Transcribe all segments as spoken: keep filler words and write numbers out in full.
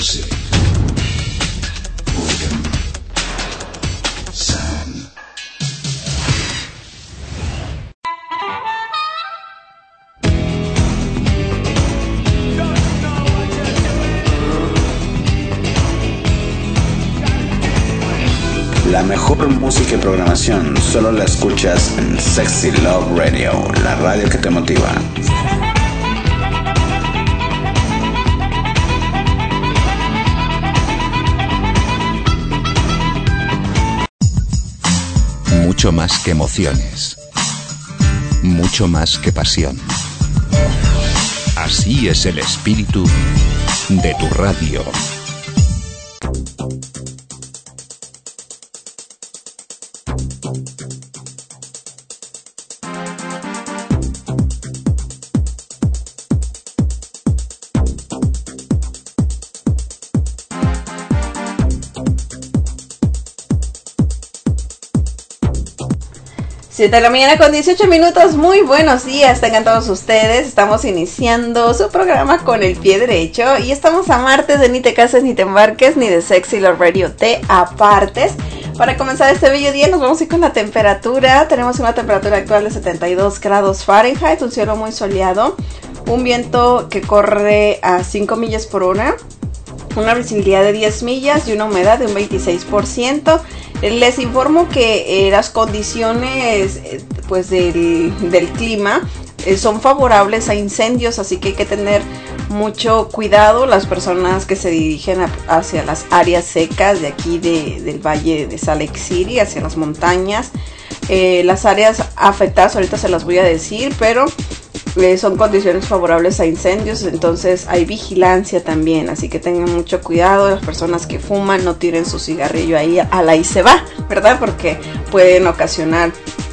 Music. Boredom. Sound. La mejor música y programación solo la escuchas en Sexy Love Radio, la radio que te motiva. Mucho más que emociones, mucho más que pasión. Así es el espíritu de tu radio. siete de la mañana con dieciocho minutos, muy buenos días, tengan todos ustedes, estamos iniciando su programa con el pie derecho y estamos a martes de Ni te cases, ni te embarques, ni de Sexy Love Radio te apartes. Para comenzar este bello día nos vamos a ir con la temperatura, tenemos una temperatura actual de setenta y dos grados Fahrenheit, un cielo muy soleado, un viento que corre a cinco millas por hora, una visibilidad de diez millas y una humedad de un veintiséis por ciento. Les informo que eh, las condiciones eh, pues del, del clima eh, son favorables a incendios, así que hay que tener mucho cuidado las personas que se dirigen a, hacia las áreas secas de aquí de, del valle de Salt Lake City, hacia las montañas. Eh, las áreas afectadas ahorita se las voy a decir, pero Eh, son condiciones favorables a incendios, entonces hay vigilancia también, así que tengan mucho cuidado. Las personas que fuman no tiren su cigarrillo ahí a la y se va, ¿verdad? Porque pueden ocasionar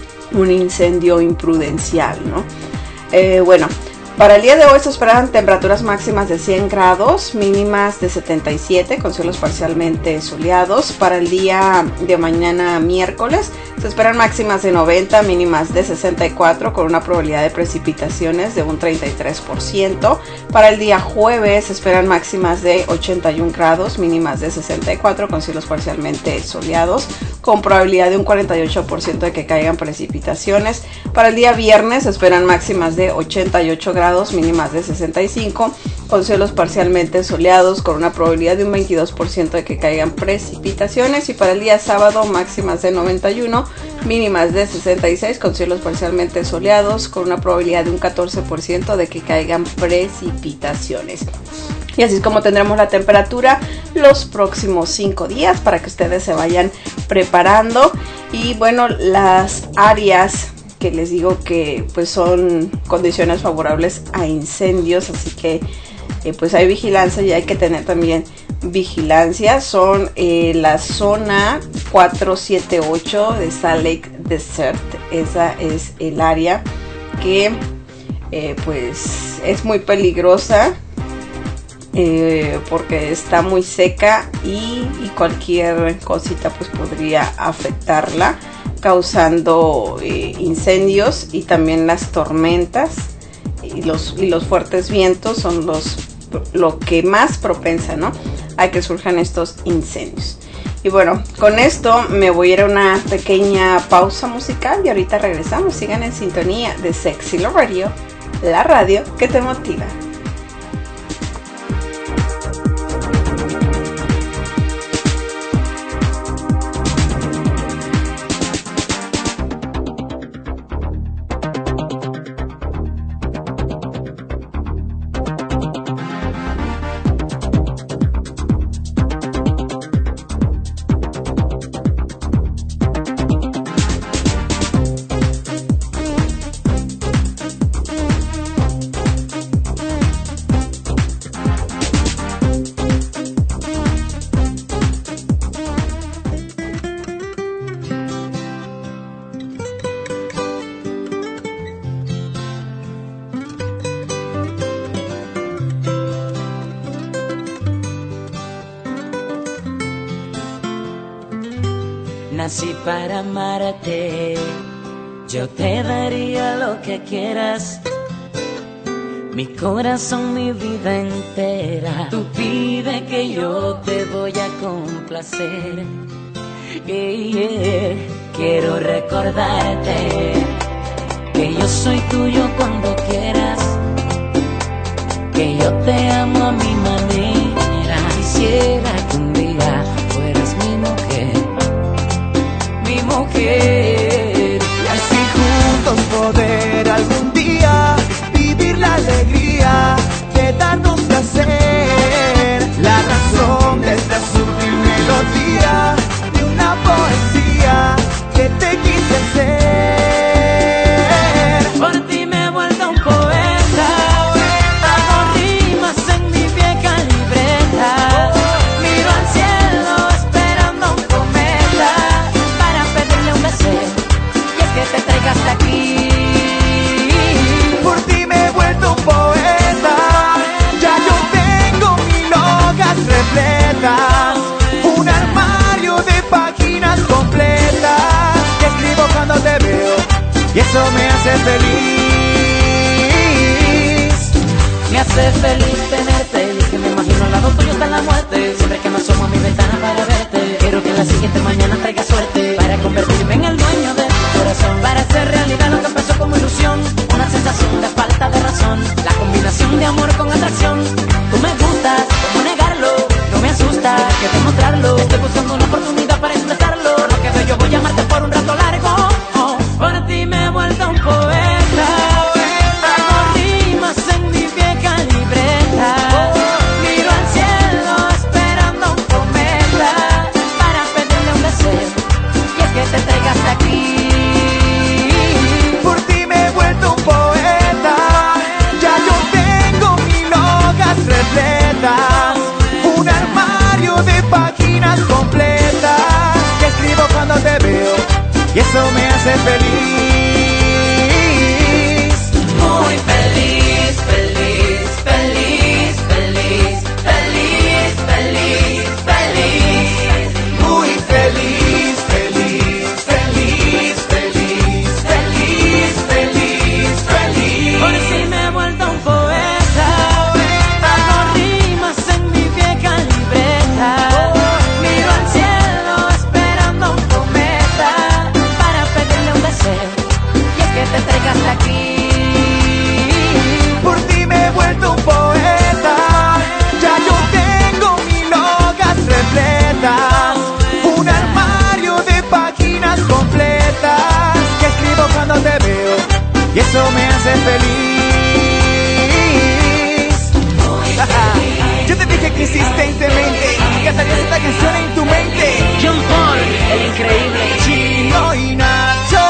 un incendio imprudencial, ¿no? Eh, bueno, para el día de hoy se esperan temperaturas máximas de cien grados, mínimas de setenta y siete, con cielos parcialmente soleados. Para el día de mañana miércoles se esperan máximas de noventa, mínimas de sesenta y cuatro, con una probabilidad de precipitaciones de un treinta y tres por ciento. Para el día jueves se esperan máximas de ochenta y un grados, mínimas de sesenta y cuatro, con cielos parcialmente soleados, con probabilidad de un cuarenta y ocho por ciento de que caigan precipitaciones. Para el día viernes se esperan máximas de ochenta y ocho grados, mínimas de sesenta y cinco, con cielos parcialmente soleados, con una probabilidad de un veintidós por ciento de que caigan precipitaciones. Y para el día sábado máximas de noventa y uno, mínimas de sesenta y seis, con cielos parcialmente soleados, con una probabilidad de un catorce por ciento de que caigan precipitaciones. Y así es como tendremos la temperatura los próximos cinco días para que ustedes se vayan preparando. Y bueno, las áreas que les digo que pues son condiciones favorables a incendios, así que eh, pues hay vigilancia y hay que tener también vigilancia. Son eh, la zona cuatro siete ocho de Salt Lake Desert, esa es el área que eh, pues es muy peligrosa. Eh, porque está muy seca y, y cualquier cosita pues podría afectarla, causando eh, incendios, y también las tormentas y los, y los fuertes vientos son los lo que más propensa, ¿no?, a que surjan estos incendios. Y bueno, con esto me voy a ir a una pequeña pausa musical y ahorita regresamos. Sigan en sintonía de Sexy Love Radio, la radio que te motiva. Nací para amarte, yo te daría lo que quieras. mi corazón, mi vida entera. Tú pide que yo te voy a complacer. Yeah, yeah. Quiero recordarte que yo soy tuyo cuando quieras, que yo te amo a mi manera. Quisiera que un día fueras mi mujer, mi mujer. Y así juntos poder algún día vivir la alegría de darnos placer. La razón de esta sutil melodía, de una poesía que te quise hacer. Por ti me he vuelto un poeta, hago rimas en mi vieja libreta. Miro al cielo esperando un cometa para pedirle un deseo, y es que te traiga hasta aquí. Por ti me he vuelto un poeta, ya yo tengo mil hojas repletas, un armario de páginas completas, que escribo cuando te veo, y eso me hace feliz. Me hace feliz tenerte, y es que me imagino al lado tuyo hasta la muerte. Siempre que me asomo a mi ventana para verte, quiero que en la siguiente mañana traiga suerte, para convertirme en el dueño de tu corazón, para hacer realidad lo que empezó como ilusión, una sensación de falta de razón, la combinación de amor con atracción. Tú me gustas, ¿cómo negarlo? No me asusta, hay que demostrarlo. Estoy buscando una oportunidad para expresarlo. Por lo que veo yo voy a amarte por un rato largo. Oh, por ti me he vuelto un poeta, hago rimas en mi vieja libreta. Miro al cielo esperando un cometa para pedirle un deseo, y es que te traiga hasta aquí. Por ti me he vuelto un poeta, ya yo tengo mil hojas repletas, un armario de páginas completas, que escribo cuando te veo, y eso me hace feliz. Muy feliz, feliz, feliz, feliz, feliz, feliz, feliz. Muy feliz, feliz, feliz, feliz, feliz, feliz, feliz. Por si me he vuelto un poeta, hago rimas en mi vieja libreta. Miro al cielo esperando un cometa para pedirle un deseo, y es que te traiga hasta aquí. Por ti me he vuelto un poeta, ya yo tengo mil hojas repletas, un armario de páginas completas, que escribo cuando te veo, y eso me hace feliz. Yo te dije que insistentemente cantarías esta canción en tu mente. John Paul, el increíble. Chino y Nacho.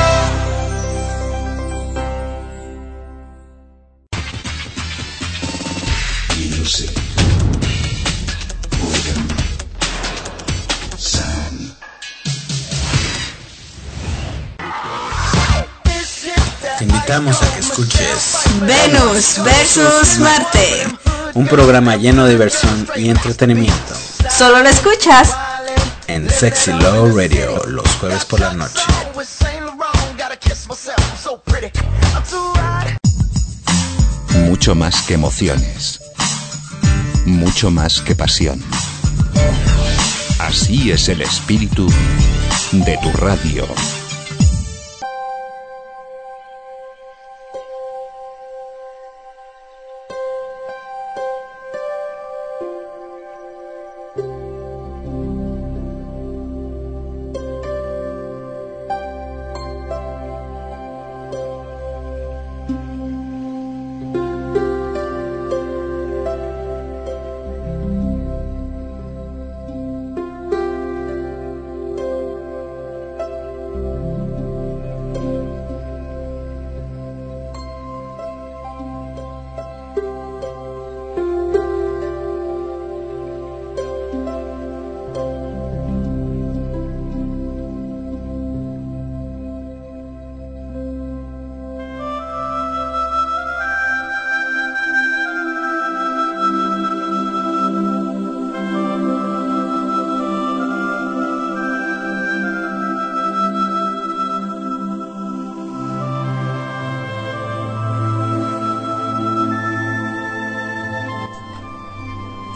Te invitamos a que escuches Venus versus Marte. un programa lleno de diversión y entretenimiento Solo lo escuchas en Sexy Love Radio los jueves por la noche. Mucho más que emociones. Mucho más que pasión. Así es el espíritu de tu radio.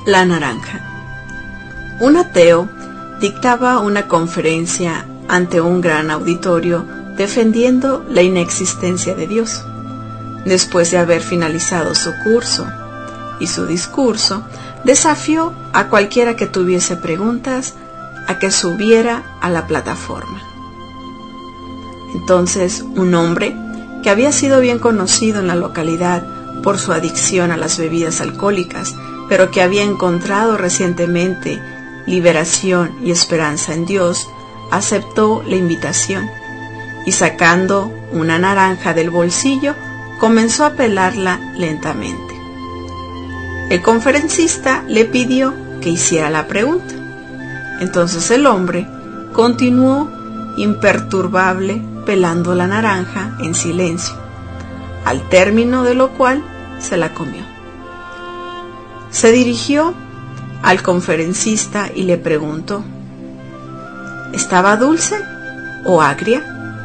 La naranja. Un ateo dictaba una conferencia ante un gran auditorio defendiendo la inexistencia de Dios. Después de haber finalizado su curso y su discurso, desafió a cualquiera que tuviese preguntas a que subiera a la plataforma. Entonces, un hombre que había sido bien conocido en la localidad por su adicción a las bebidas alcohólicas, pero que había encontrado recientemente liberación y esperanza en Dios, aceptó la invitación y, sacando una naranja del bolsillo, comenzó a pelarla lentamente. El conferencista le pidió que hiciera la pregunta. Entonces el hombre continuó imperturbable pelando la naranja en silencio, al término de lo cual se la comió. Se dirigió al conferencista y le preguntó: ¿estaba dulce o agria?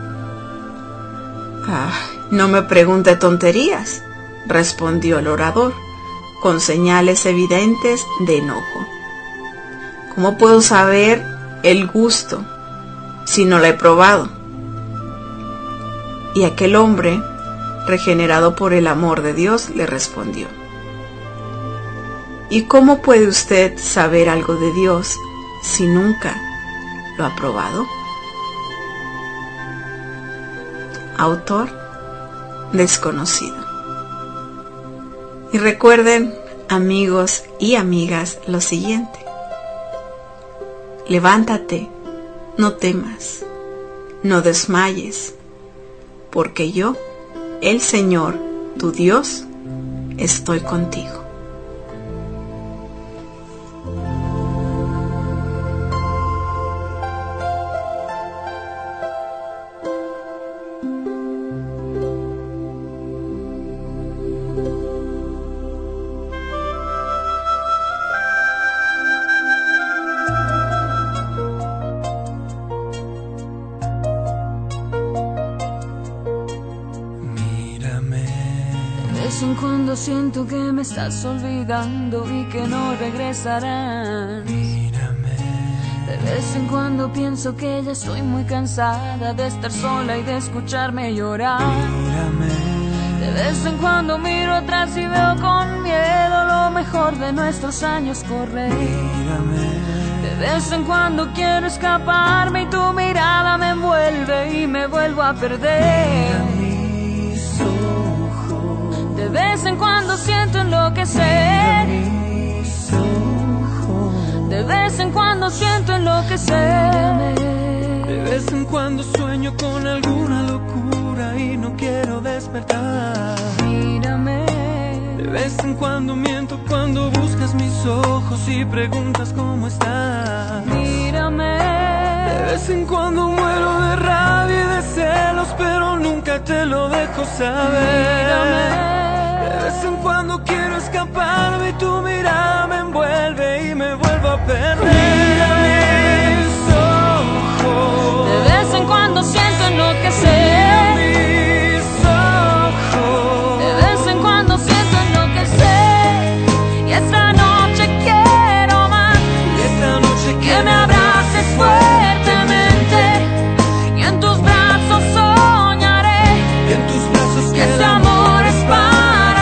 Ah, no me pregunte tonterías, respondió el orador, con señales evidentes de enojo. ¿Cómo puedo saber el gusto si no la he probado? Y aquel hombre, regenerado por el amor de Dios, le respondió: ¿y cómo puede usted saber algo de Dios si nunca lo ha probado? Autor desconocido. Y recuerden, amigos y amigas, lo siguiente: levántate, no temas, no desmayes, porque yo, el Señor, tu Dios, estoy contigo. Siento que me estás olvidando y que no regresarás. Mírame. De vez en cuando pienso que ya estoy muy cansada de estar sola y de escucharme llorar. Mírame. De vez en cuando miro atrás y veo con miedo lo mejor de nuestros años correr. Mírame. De vez en cuando quiero escaparme y tu mirada me envuelve y me vuelvo a perder. De vez en cuando siento enloquecer. De vez en cuando siento enloquecer. De vez en cuando sueño con alguna locura y no quiero despertar. Mírame. De vez en cuando miento cuando buscas mis ojos y preguntas cómo estás. Mírame. De vez en cuando muero de rabia y de celos, pero nunca te lo dejo saber. Mírame. De vez en cuando quiero escaparme y tu mirada me envuelve y me vuelvo a perder. Mírame mis ojos. De vez en cuando siento enloquecer. Mira mis ojos. De vez en cuando siento enloquecer. Y esta noche quiero más. Y esta noche que me abraces fuertemente. Y en tus brazos soñaré. Y en tus brazos que este amor es para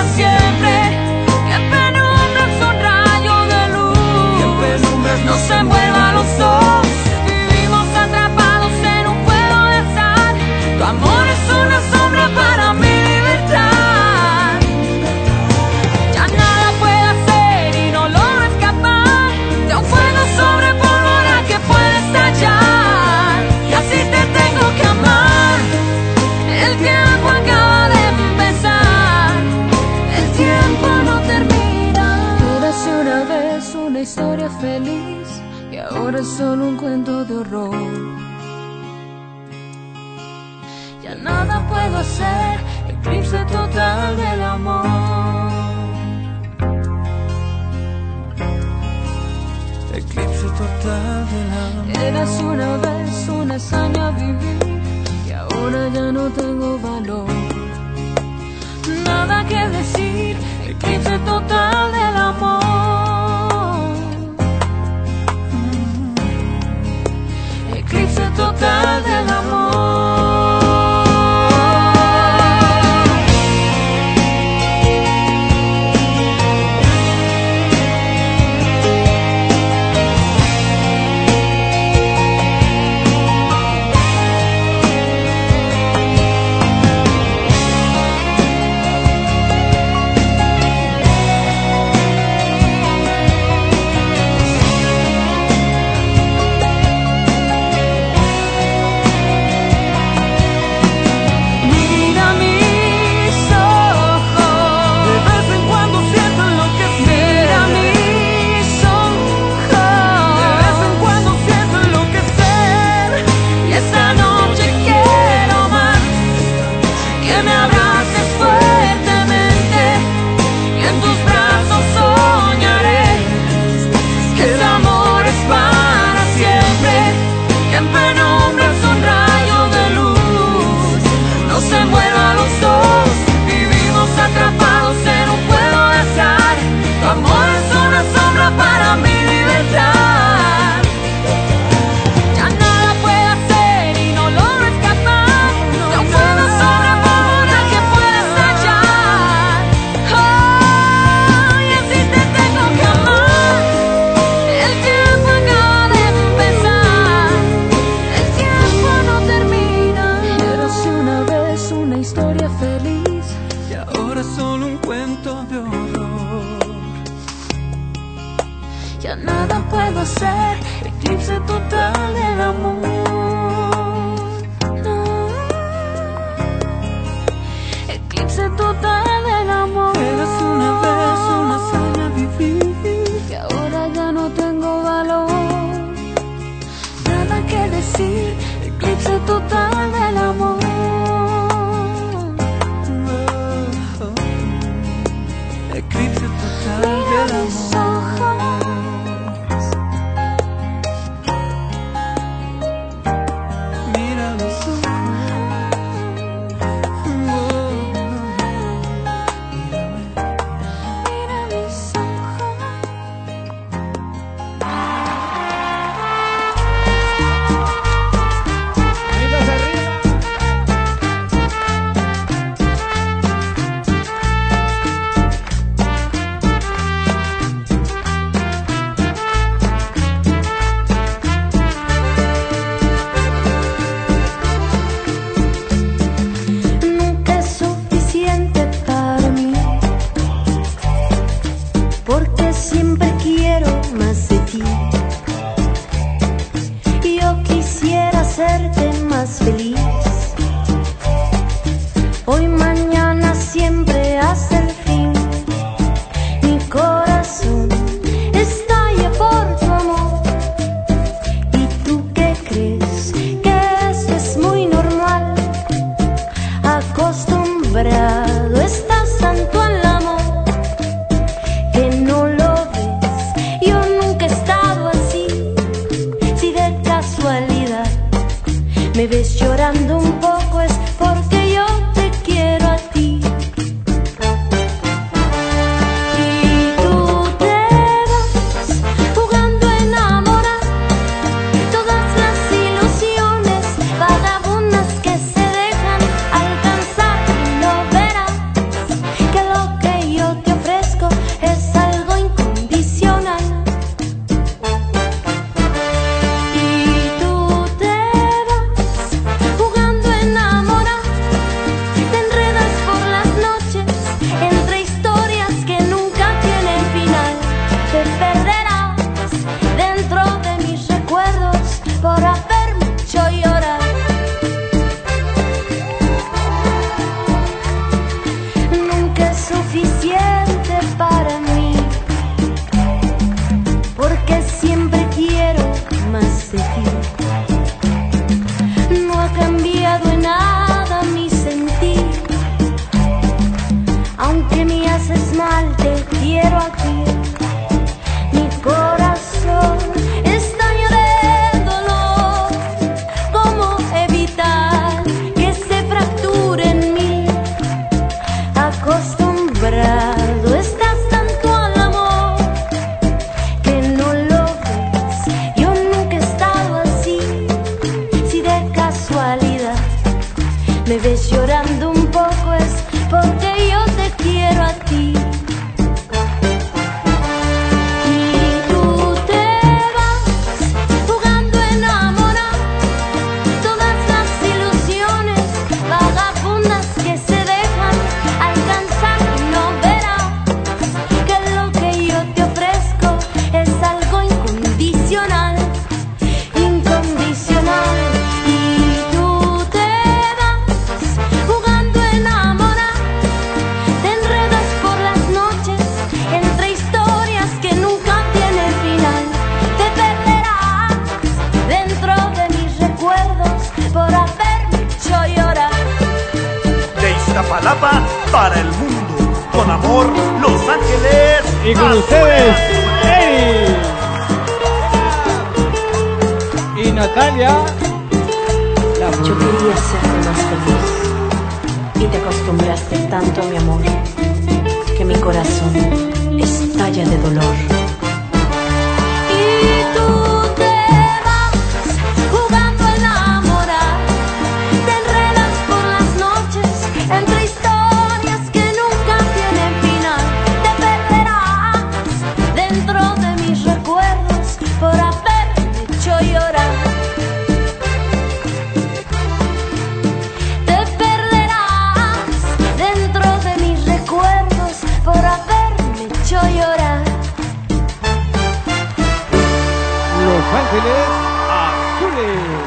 no se envuelvan los dos. Vivimos atrapados en un juego de azar. Tu amor es una sombra para mi libertad. Ya nada puedo hacer y no logro escapar de un fuego sobre pólvora que puede estallar. Y así te tengo que amar. El tiempo acaba de empezar. El tiempo no termina. Érase una vez una historia feliz. Ahora es solo un cuento de horror. Ya nada puedo hacer. Eclipse total del amor. Eclipse total del amor. Eras una vez una hazaña vivir y ahora ya no tengo valor. Nada que decir. Eclipse total del amor. ya nada puedo hacer. Eclipse total del amor. No. Eclipse total del amor. Eras una vez una hazaña vivir, que ahora ya no tengo valor. Nada que decir. Eclipse total del amor. eclipse total Mira del mis amor. ojos. Mira mis Mira mis ojos. Nunca es suficiente para mí, porque siempre quiero más de ti. Yo quisiera hacerte más feliz, hoy, mañana, siempre hasta el fin. Mi corazón estalla por tu amor. ¿Y tú qué crees? Que eso es muy normal. Acostumbrado estás tanto al amor que no lo ves. Yo nunca he estado así. Si de casualidad me ves llorando un poco, es porque yo te quiero a ti. Y tú te vas jugando a enamorar. Todas las ilusiones vagabundas que se dejan alcanzar, y no verás que lo que yo te ofrezco es algo incondicional. Y tú te vas jugando a enamorar. Te enredas por las noches entre historias que nunca tienen final. Te perderás dentro de mis recuerdos por haberme hecho llorar. Nunca es suficiente para mí, porque siempre quiero más de ti. No ha cambiado en nada mi sentir, aunque me haces mal, te quiero aquí. Mi corazón estalla de dolor. ¿Cómo evitar que se fracture en mí? Acostumbrado estás tanto al amor que no lo ves. Yo nunca he estado así. Si de casualidad me ves llorando un poco, es porque yo te quiero a ti. Y tú te vas jugando a enamorar. Todas las ilusiones vagabundas que se dejan alcanzar, y no verás que lo que yo te ofrezco es algo incondicional. Incondicional. Y tú te vas jugando a enamorar. Te enredas por las noches entre historias que nunca tienen final. Te perderás dentro de mis recuerdos por haberme hecho llorar. De Iztapalapa para el mundo, con amor, Los Ángeles. Y con ustedes, Eri y Natalia. La Yo quería hacerte más feliz y te acostumbraste tanto a mi amor que mi corazón estalla de dolor. Y tú te vas jugando a enamorar. Te enredas por las noches entre historias que nunca tienen final. Te perderás dentro de mis recuerdos por haberme hecho llorar. Te perderás dentro de mis recuerdos por haberme hecho llorar. Ángeles Azules.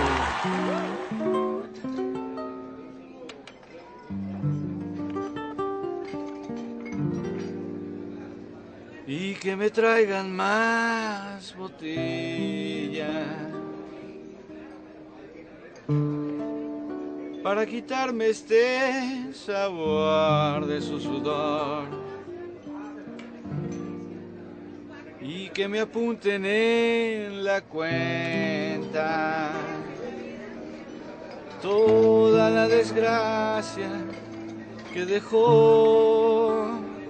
Y que me traigan más botellas para quitarme este sabor de su sudor. Y que me apunten en la cuenta toda la desgracia que dejó.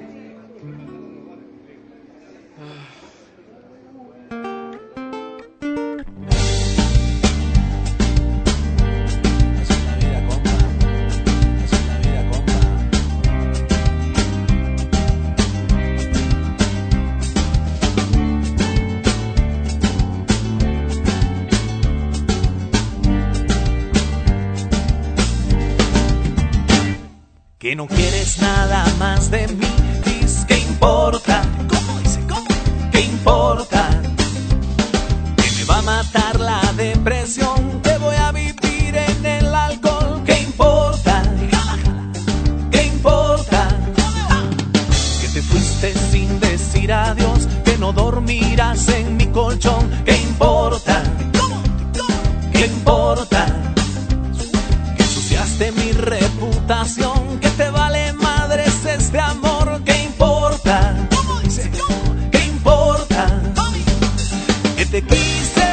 Que no quieres nada más de mí, dices que importa. ¿Cómo dice? ¿Cómo? ¿Qué importa? Que me va a matar la depresión, que voy a vivir en el alcohol. ¿Qué importa? ¿Qué importa? Que te fuiste sin decir adiós, que no dormirás en mi colchón. ¿Qué importa? ¿Qué importa? Que ensuciaste mi reputación, que te vale madres este amor. ¿Qué importa? ¿Qué importa? Que te quise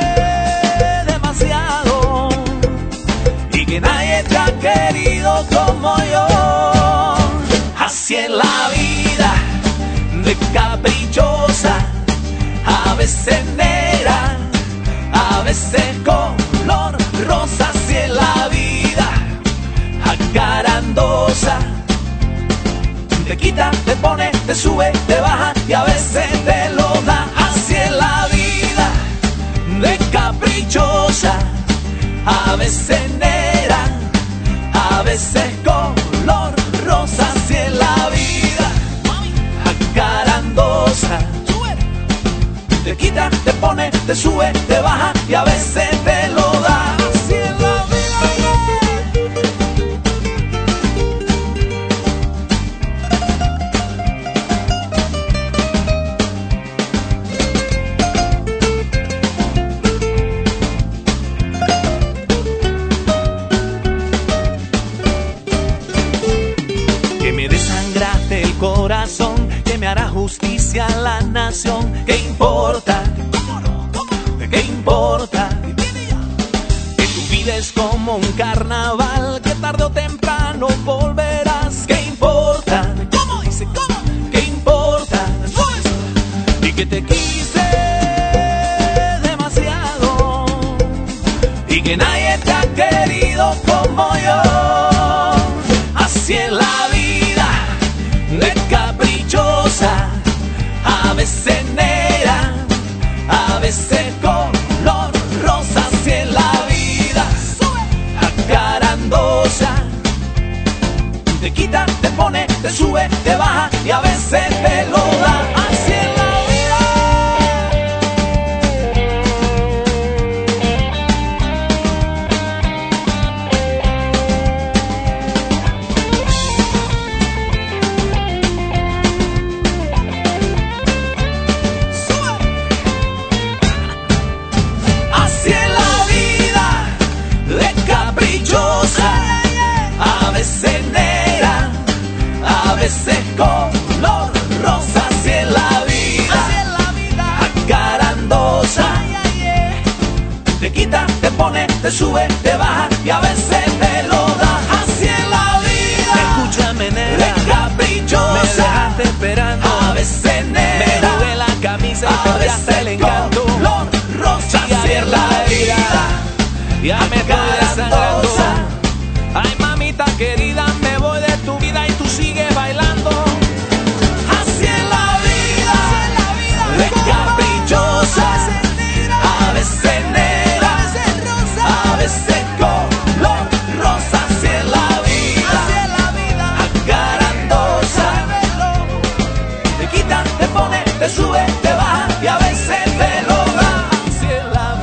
demasiado y que nadie te ha querido como yo. Así es la vida, de caprichosa, a veces negra, a veces color rosa. Así es la vida, acarandosa, te quita, te pone, te sube, te baja y a veces te lo da. Así es la vida, de caprichosa, a veces negra, a veces color rosa. Así es la vida, acarandosa, te quita, te pone, te sube, te baja y a veces te lo da. Así es la vida. Corazón, que me hará justicia a la nación. ¿Qué importa? ¿Qué importa? Que tu vida es como un carnaval, que tarde o temprano volverás. ¿Qué importa? ¿Cómo dice? ¿Cómo? ¿Qué importa? Y que te quise demasiado y que nadie te ha querido como yo. Así es la vida, de caprichosa, a veces negra, a veces color rosa. Así es la vida, acarandosa, te quita, te pone, te sube, te baja y a veces te lo da. Así es la a veces negra, a veces color rosa. Así es la vida, acarandosa, te quita, te pone, te sube, te baja y a veces te lo da. Así es la vida, escúchame negra, de caprichosa, me dejaste esperando, a veces negra, me jugué la camisa y cambiaste el encanto. Color rosa. Así es la vida, ya me estoy desangrando. Ay mamita querida, me voy de tu vida y tú sigues bailando. Así es la vida, de caprichosa, a veces negra, a veces color rosa. Así es la vida, acarandosa, te quita, te pone, te sube, te baja y a veces te lo da. Así es la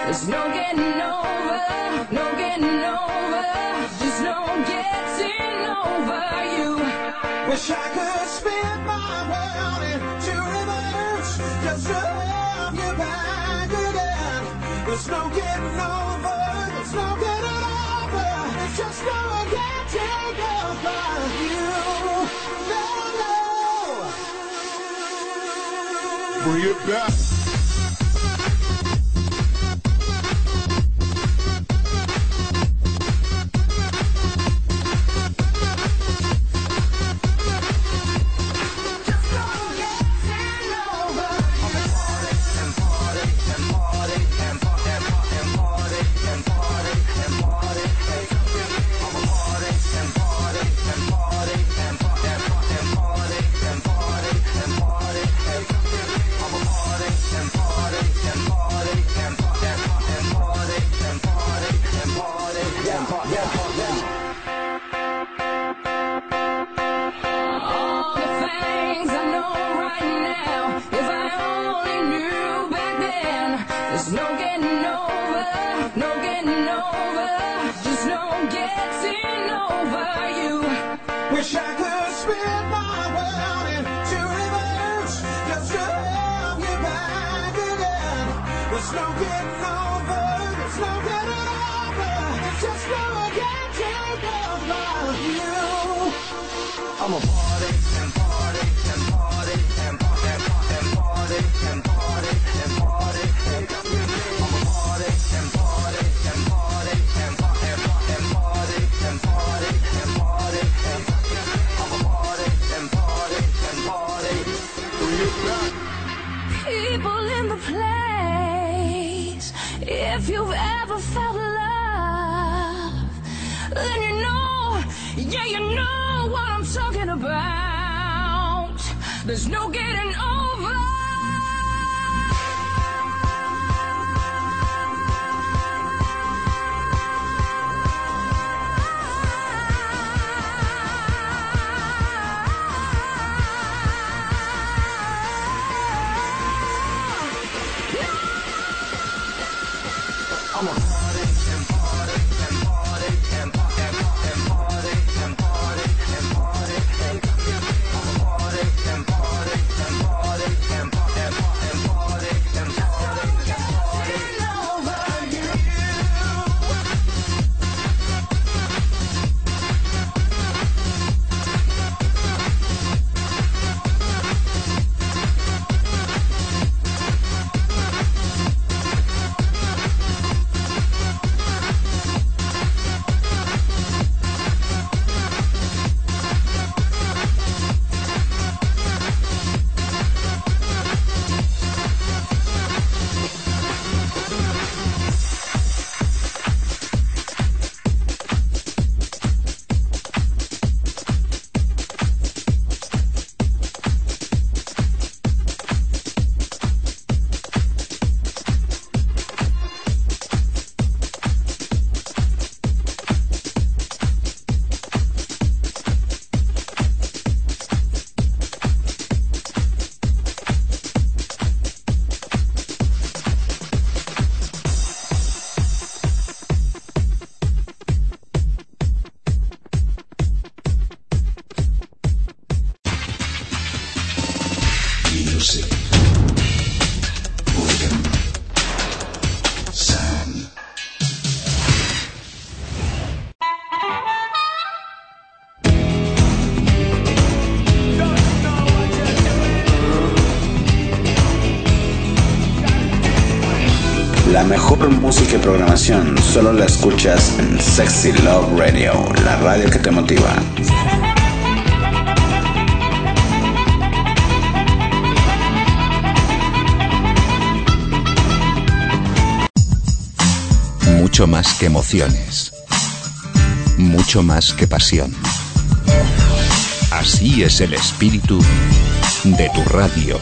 There's no getting over, no getting over, just no getting over you. Wish I could spin my world into reverse just to have you back again. There's no getting over, there's no getting over, it's just no getting over you. No, no. Bring it back. Wish I could spin my world into reverse just to have you back again. There's no getting over, there's no getting over, it's just no getting over you. I'm a party and party and party and party and party and party and party and party. I'm a party and party and party and party and party and party and party and party and party. People in the place, if you've ever felt love, then you know, yeah, you know what I'm talking about. There's no getting over. I'm a party and party and party and party and party and party and party and party. I'm a party and party and party and party and party and party and party over you. La mejor música y programación solo la escuchas en Sexy Love Radio, la radio que te motiva. Mucho más que emociones, mucho más que pasión. Así es el espíritu de tu radio.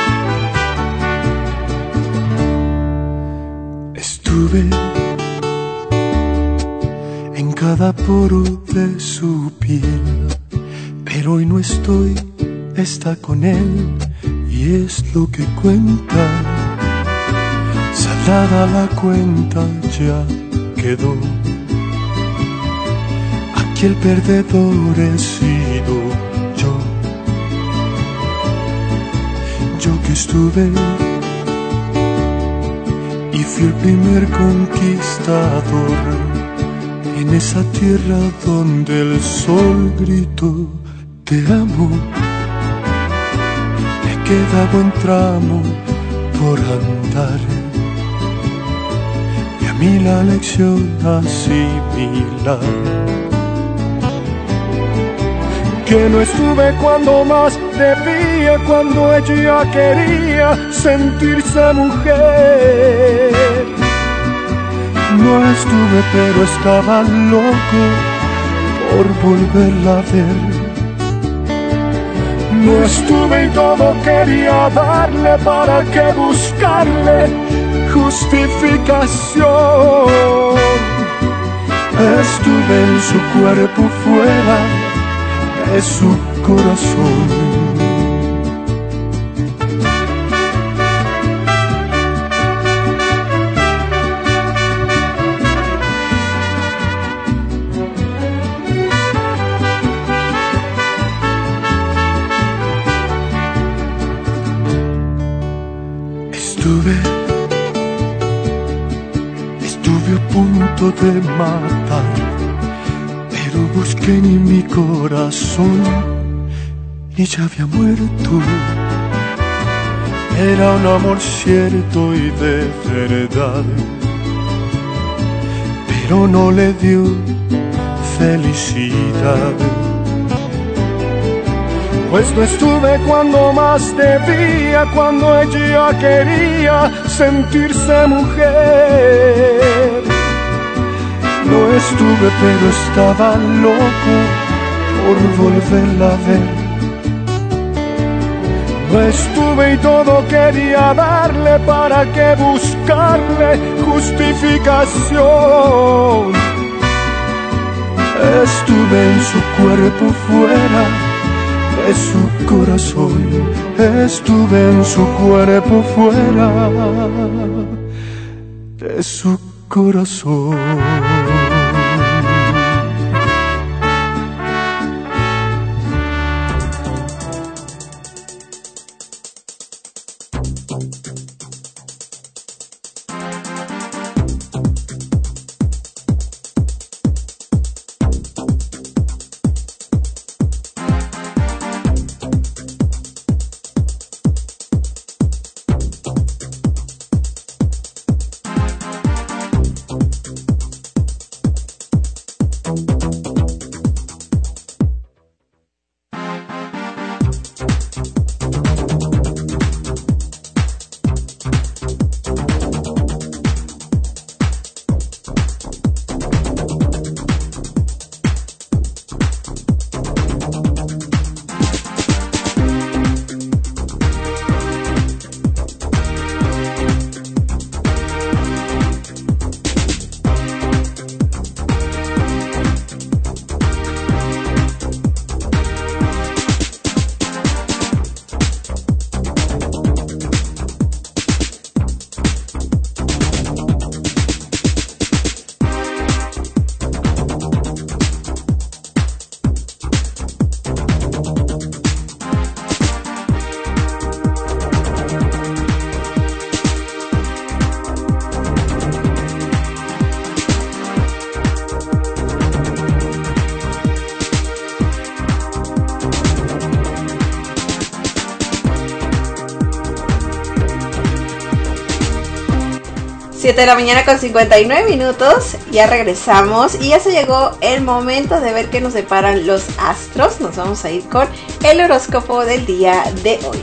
Estuve cada poro de su piel. Pero hoy no estoy, está con él y es lo que cuenta. Saldada la cuenta ya quedó. Aquí el perdedor he sido yo. Yo que estuve y fui el primer conquistador en esa tierra donde el sol gritó te amo. Me queda buen tramo por andar y a mí la lección asimilar. Que no estuve cuando más debía, cuando ella quería sentirse mujer. No estuve pero estaba loco por volverla a ver. No estuve y todo quería darle, para que buscarle justificación. Estuve en su cuerpo fuera de su corazón. Estuve, estuve a punto de matar, pero busqué en mi corazón y ya había muerto. Era un amor cierto y de verdad, pero no le dio felicidad. Pues no estuve cuando más debía, cuando ella quería sentirse mujer. No estuve pero estaba loco por volverla a ver. No estuve y todo quería darle, para que buscarle justificación. Estuve en su cuerpo fuera de su corazón. Estuve en su cuerpo fuera de su corazón. siete de la mañana con cincuenta y nueve minutos, ya regresamos y ya se llegó el momento de ver qué nos deparan los astros. Nos vamos a ir con el horóscopo del día de hoy.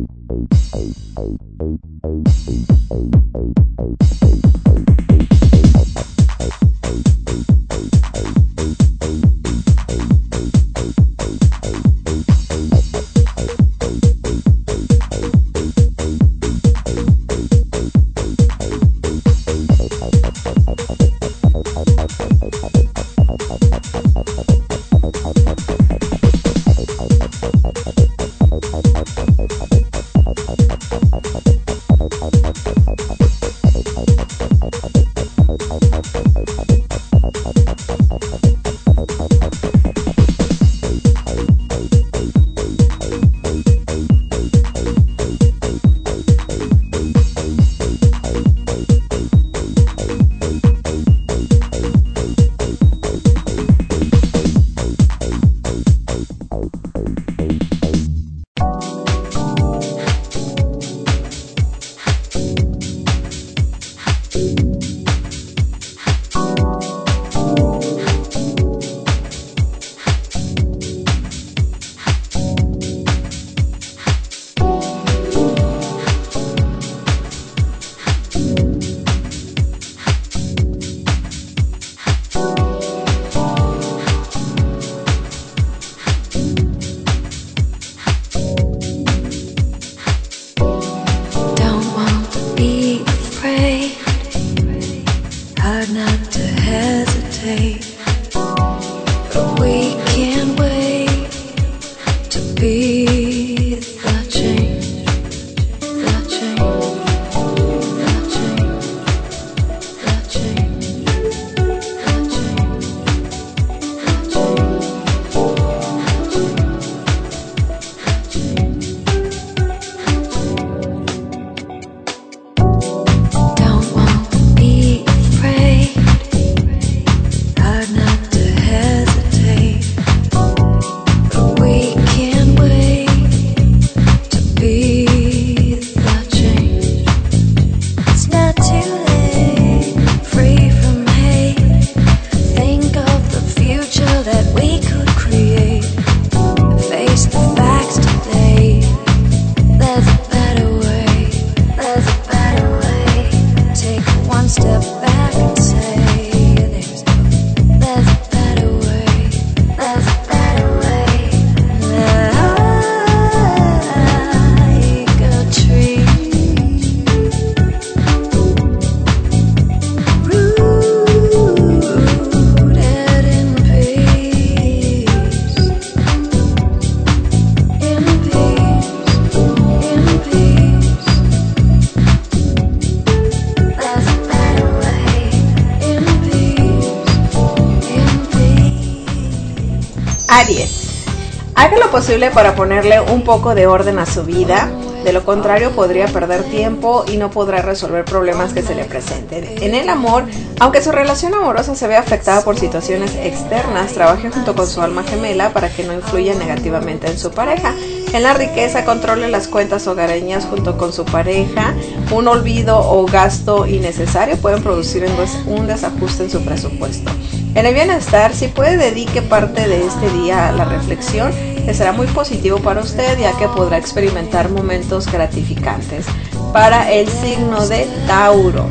Aries, haga lo posible para ponerle un poco de orden a su vida. De lo contrario, podría perder tiempo y no podrá resolver problemas que se le presenten. En el amor, aunque su relación amorosa se vea afectada por situaciones externas, trabaje junto con su alma gemela para que no influya negativamente en su pareja. En la riqueza, controle las cuentas hogareñas junto con su pareja. Un olvido o gasto innecesario pueden producir un desajuste en su presupuesto. En el bienestar, si puede, dedique parte de este día a la reflexión, que será muy positivo para usted, ya que podrá experimentar momentos gratificantes. Para el signo de Tauro,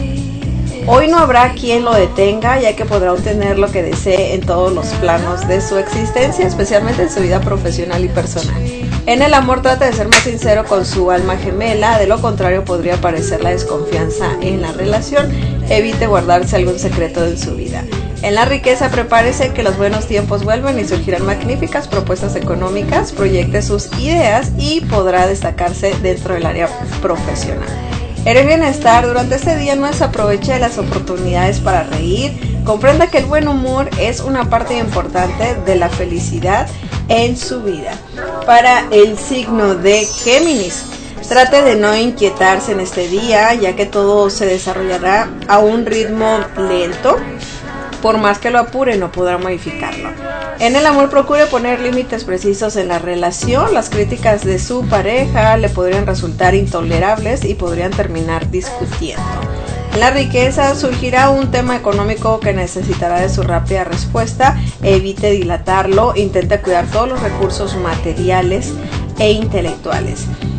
hoy no habrá quien lo detenga, ya que podrá obtener lo que desee en todos los planos de su existencia, especialmente en su vida profesional y personal. En el amor, trate de ser más sincero con su alma gemela, de lo contrario podría aparecer la desconfianza en la relación. Evite guardarse algún secreto en su vida. En la riqueza, prepárese que los buenos tiempos vuelven y surgirán magníficas propuestas económicas. Proyecte sus ideas y podrá destacarse dentro del área profesional. En el bienestar, durante este día no desaproveche las oportunidades para reír. Comprenda que el buen humor es una parte importante de la felicidad en su vida. Para el signo de Géminis, trate de no inquietarse en este día, ya que todo se desarrollará a un ritmo lento. Por más que lo apure, no podrá modificarlo. En el amor, procure poner límites precisos en la relación. Las críticas de su pareja le podrían resultar intolerables y podrían terminar discutiendo. En la riqueza, surgirá un tema económico que necesitará de su rápida respuesta. Evite dilatarlo. Intente cuidar todos los recursos materiales e intelectuales.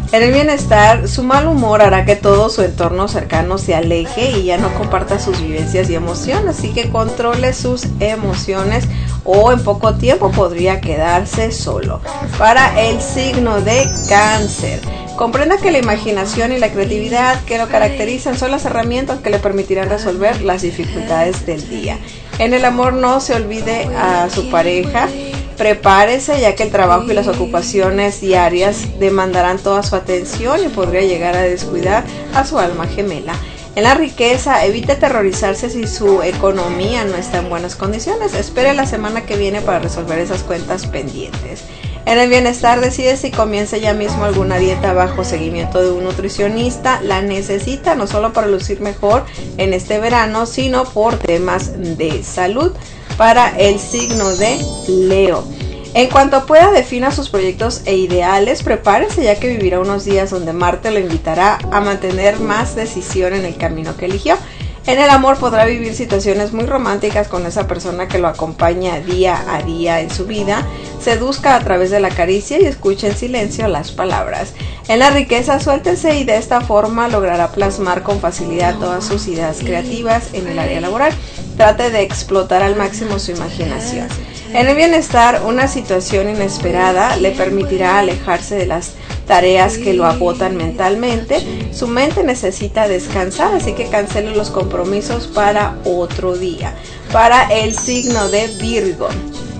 En el bienestar, su mal humor hará que todo su entorno cercano se aleje y ya no comparta sus vivencias y emociones, así que controle sus emociones o en poco tiempo podría quedarse solo. Para el signo de Cáncer, comprenda que la imaginación y la creatividad que lo caracterizan son las herramientas que le permitirán resolver las dificultades del día. En el amor, no se olvide a su pareja. Prepárese, ya que el trabajo y las ocupaciones diarias demandarán toda su atención y podría llegar a descuidar a su alma gemela. En la riqueza, evite aterrorizarse si su economía no está en buenas condiciones. Espere la semana que viene para resolver esas cuentas pendientes. En el bienestar, decide si comienza ya mismo alguna dieta bajo seguimiento de un nutricionista. La necesita no solo para lucir mejor en este verano, sino por temas de salud. Para el signo de Leo, en cuanto pueda, defina sus proyectos e ideales. Prepárese, ya que vivirá unos días donde Marte lo invitará a mantener más decisión en el camino que eligió. En el amor, podrá vivir situaciones muy románticas con esa persona que lo acompaña día a día en su vida. Seduzca a través de la caricia y escuche en silencio las palabras. En la riqueza, suéltese y de esta forma logrará plasmar con facilidad todas sus ideas creativas en el área laboral. Trate de explotar al máximo su imaginación. En el bienestar, una situación inesperada le permitirá alejarse de las tareas que lo agotan mentalmente. Su mente necesita descansar, así que cancele los compromisos para otro día. Para el signo de Virgo,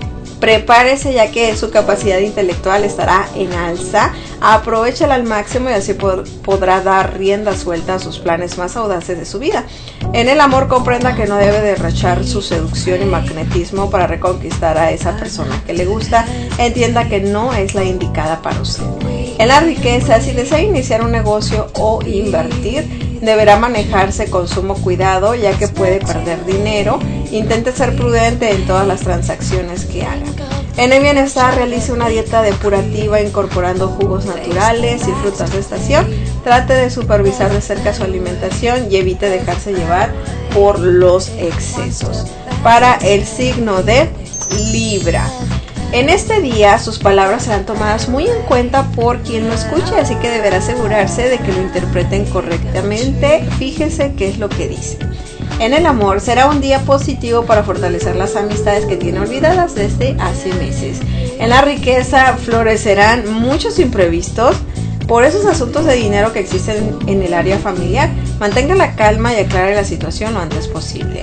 prepárese, ya que su capacidad intelectual estará en alza. Aprovechela al máximo y así pod- podrá dar rienda suelta a sus planes más audaces de su vida. En el amor, comprenda que no debe derrochar su seducción y magnetismo para reconquistar a esa persona que le gusta. Entienda que no es la indicada para usted. En la riqueza, si desea iniciar un negocio o invertir, deberá manejarse con sumo cuidado, ya que puede perder dinero. Intente ser prudente en todas las transacciones que haga. En el bienestar, realice una dieta depurativa incorporando jugos naturales y frutas de estación. Trate de supervisar de cerca su alimentación y evite dejarse llevar por los excesos. Para el signo de Libra, en este día sus palabras serán tomadas muy en cuenta por quien lo escuche, así que deberá asegurarse de que lo interpreten correctamente. Fíjese qué es lo que dice. En el amor, será un día positivo para fortalecer las amistades que tiene olvidadas desde hace meses. En la riqueza, florecerán muchos imprevistos por esos asuntos de dinero que existen en el área familiar. Mantenga la calma y aclare la situación lo antes posible.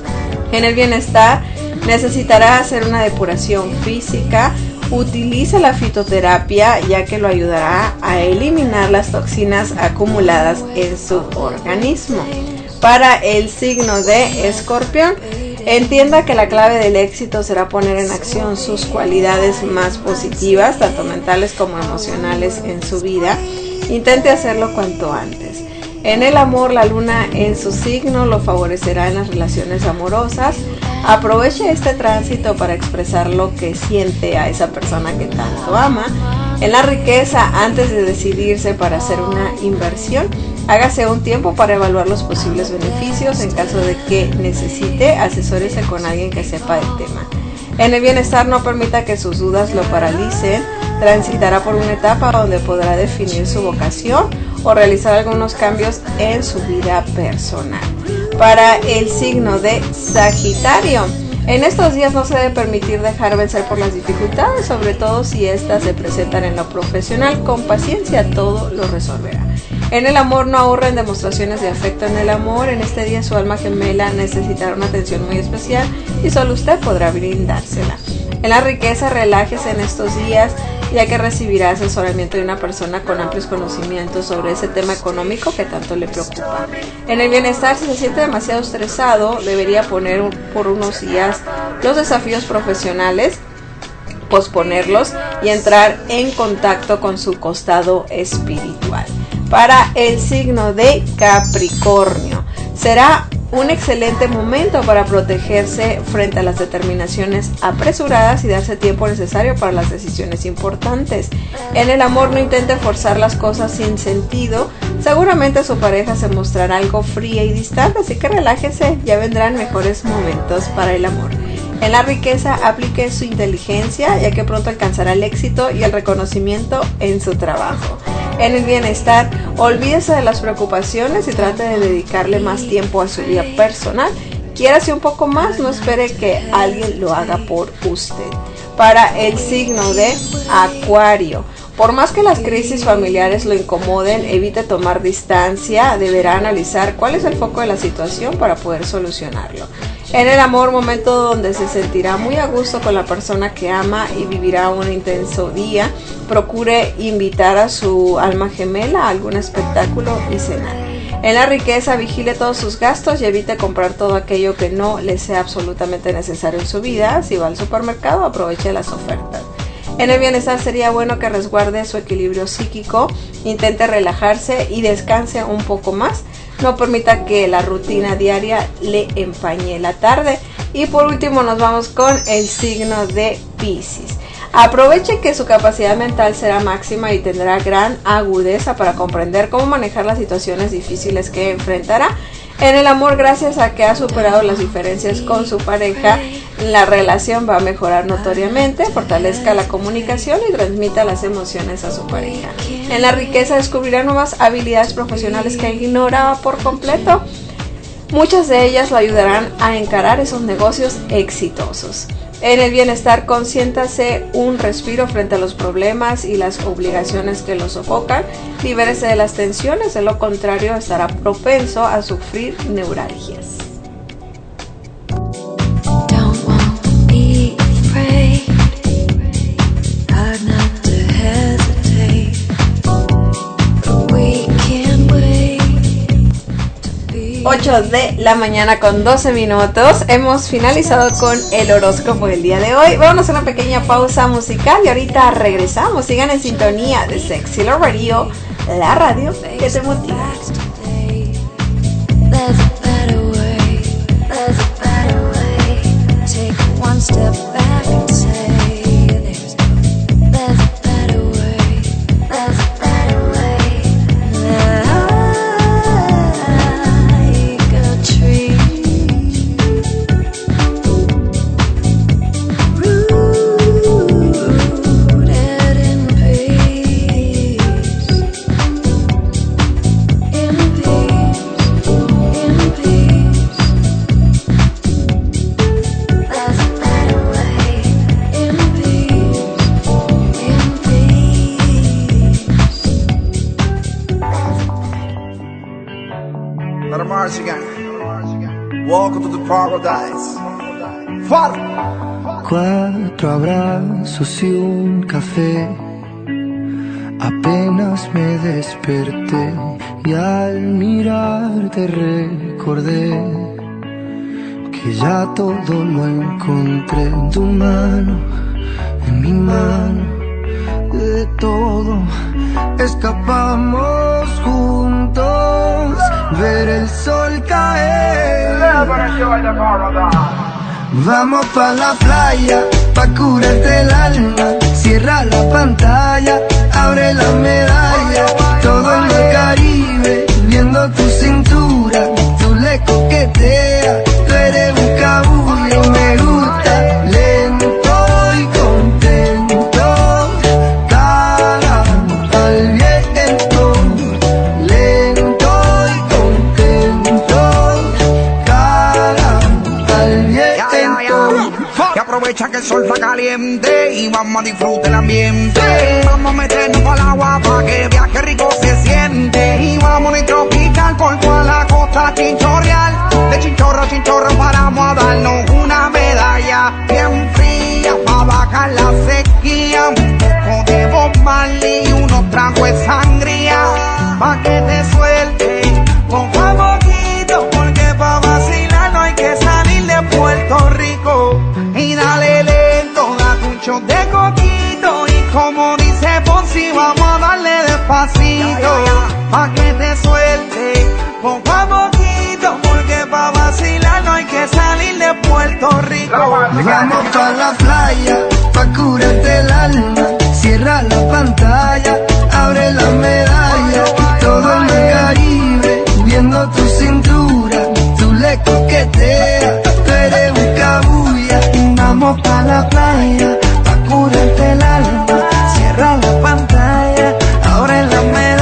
En el bienestar, necesitará hacer una depuración física. Utilice la fitoterapia, ya que lo ayudará a eliminar las toxinas acumuladas en su organismo. Para el signo de Escorpión, entienda que la clave del éxito será poner en acción sus cualidades más positivas, tanto mentales como emocionales, en su vida. Intente hacerlo cuanto antes. En el amor, la luna en su signo lo favorecerá en las relaciones amorosas. Aproveche este tránsito para expresar lo que siente a esa persona que tanto ama. En la riqueza, antes de decidirse para hacer una inversión, hágase un tiempo para evaluar los posibles beneficios. En caso de que necesite, asesórese con alguien que sepa del tema. En el bienestar, no permita que sus dudas lo paralicen. Transitará por una etapa donde podrá definir su vocación o realizar algunos cambios en su vida personal. Para el signo de Sagitario, en estos días no se debe permitir dejar vencer por las dificultades, sobre todo si éstas se presentan en lo profesional. Con paciencia todo lo resolverá. En el amor, no ahorren demostraciones de afecto en el amor. En este día su alma gemela necesitará una atención muy especial y solo usted podrá brindársela. En la riqueza, relájese en estos días, ya que recibirá asesoramiento de una persona con amplios conocimientos sobre ese tema económico que tanto le preocupa. En el bienestar, si se siente demasiado estresado, debería poner por unos días los desafíos profesionales, posponerlos y entrar en contacto con su costado espiritual. Para el signo de Capricornio, será un excelente momento para protegerse frente a las determinaciones apresuradas y darse tiempo necesario para las decisiones importantes. En el amor, no intente forzar las cosas sin sentido. Seguramente su pareja se mostrará algo fría y distante, así que relájese, ya vendrán mejores momentos para el amor. En la riqueza, aplique su inteligencia, ya que pronto alcanzará el éxito y el reconocimiento en su trabajo. En el bienestar, olvídese de las preocupaciones y trate de dedicarle más tiempo a su vida personal. Quiérase un poco más, no espere que alguien lo haga por usted. Para el signo de Acuario, por más que las crisis familiares lo incomoden, evite tomar distancia, deberá analizar cuál es el foco de la situación para poder solucionarlo. En el amor, momento donde se sentirá muy a gusto con la persona que ama y vivirá un intenso día. Procure invitar a su alma gemela a algún espectáculo y cenar. En la riqueza, vigile todos sus gastos y evite comprar todo aquello que no le sea absolutamente necesario en su vida. Si va al supermercado, aproveche las ofertas. En el bienestar, sería bueno que resguarde su equilibrio psíquico, intente relajarse y descanse un poco más. No permita que la rutina diaria le empañe la tarde. Y por último nos vamos con el signo de Piscis. Aproveche que su capacidad mental será máxima y tendrá gran agudeza para comprender cómo manejar las situaciones difíciles que enfrentará. En el amor, gracias a que ha superado las diferencias con su pareja, la relación va a mejorar notoriamente. Fortalezca la comunicación y transmita las emociones a su pareja. En la riqueza, descubrirá nuevas habilidades profesionales que ignoraba por completo. Muchas de ellas lo ayudarán a encarar esos negocios exitosos. En el bienestar, consiéntase un respiro frente a los problemas y las obligaciones que lo sofocan. Libérese de las tensiones, de lo contrario estará propenso a sufrir neuralgias. ocho de la mañana con doce minutos. Hemos finalizado con el horóscopo del día de hoy. Vamos a una pequeña pausa musical y ahorita regresamos. Sigan en sintonía de Sexy Love Radio, la radio que te motiva. Welcome to the paradise. Cuatro abrazos y un café. Apenas me desperté y al mirarte recordé que ya todo lo encontré en tu mano, en mi mano. De todo escapamos juntos, ver el sol caer. Vamos pa' la playa, pa' curarte el alma. Cierra la pantalla, abre la medalla. Todo en el Caribe, viendo tu cintura. Tú le coqueteas, tú eres un cabullo. Me gusta lento y contento, cara al viento. Lento y contento, cara al viento. Y aprovecha que el sol está caliente y vamos a disfrutar el ambiente. Vamos a meternos al agua pa' que viaje rico se siente. Y vamos a tropical por toda la costa chinchorreal. De chinchorro a chinchorro paramos a darnos una medalla bien fría pa' bajar la sequía. Un poco de Bob Marley y unos tragos de sangría pa' que te suelte poco a poquito, porque pa' vacilar no hay que salir de Puerto Rico. Y dale lento, date un shot de coquito. Y como dice Fonsi, vamos a darle despacito, pa' que te suelte poco a poquito, porque pa' vacilar no hay que salir de Puerto Rico. Vamos pa' la playa, pa' curarte el alma. Cierra la pantalla, abre la medalla. Todo en el Caribe, viendo tu cintura. Tú le coqueteas, tú eres un cabulla. Vamos pa' la playa, pa' curarte el alma. Cierra la pantalla, abre la medalla.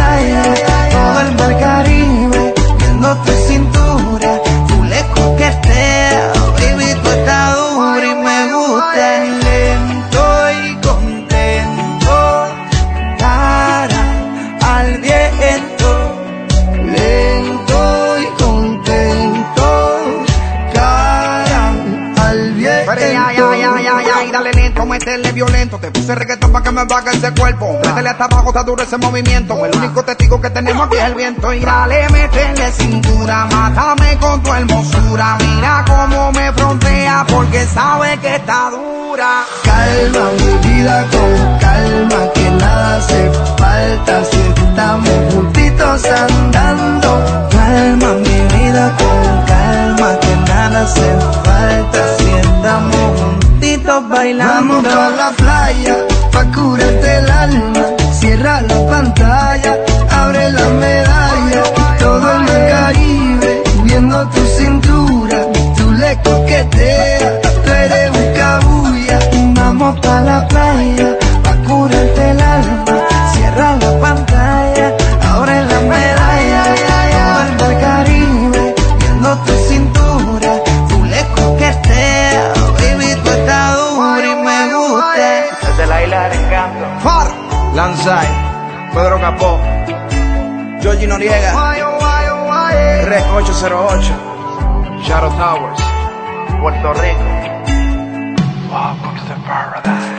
guste. Lento y contento, cara al viento. Lento y contento, cara al viento. Pero ya, ya, ya, ya, ya, y dale lento, métele violento. Te puse reggaetón pa' que me baje ese cuerpo. Métele hasta abajo, está duro ese movimiento. El único testigo que tenemos aquí es el viento. Y dale, métele cintura, mátame con tu hermosura. Mira cómo me frontea porque sabe que está dura. Calma mi vida con calma, que nada hace falta si estamos juntitos andando. Calma mi vida con calma, que nada hace falta si estamos juntitos bailando. Vamos pa' la playa, pa' curarte el alma. Cierra la pantalla, abre la medalla. Todo el mar Caribe, viendo tu cintura. Tú le coqueteas, tú eres un cabulla. Vamos pa' la playa, pa' curarte el alma. Cierra la pantalla, abre la medalla. Todo el mar Caribe, viendo tu cintura. Tú le coqueteas, baby, tú estás dura y me gusta. Desde la isla del encanto, Far, Lanzai, Pedro Capó, Georgie Noriega, Rec ocho cero ocho, Shadow Towers, Puerto Rico. Welcome to paradise.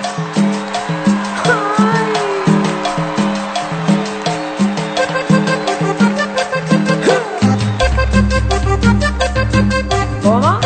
¿Cómo?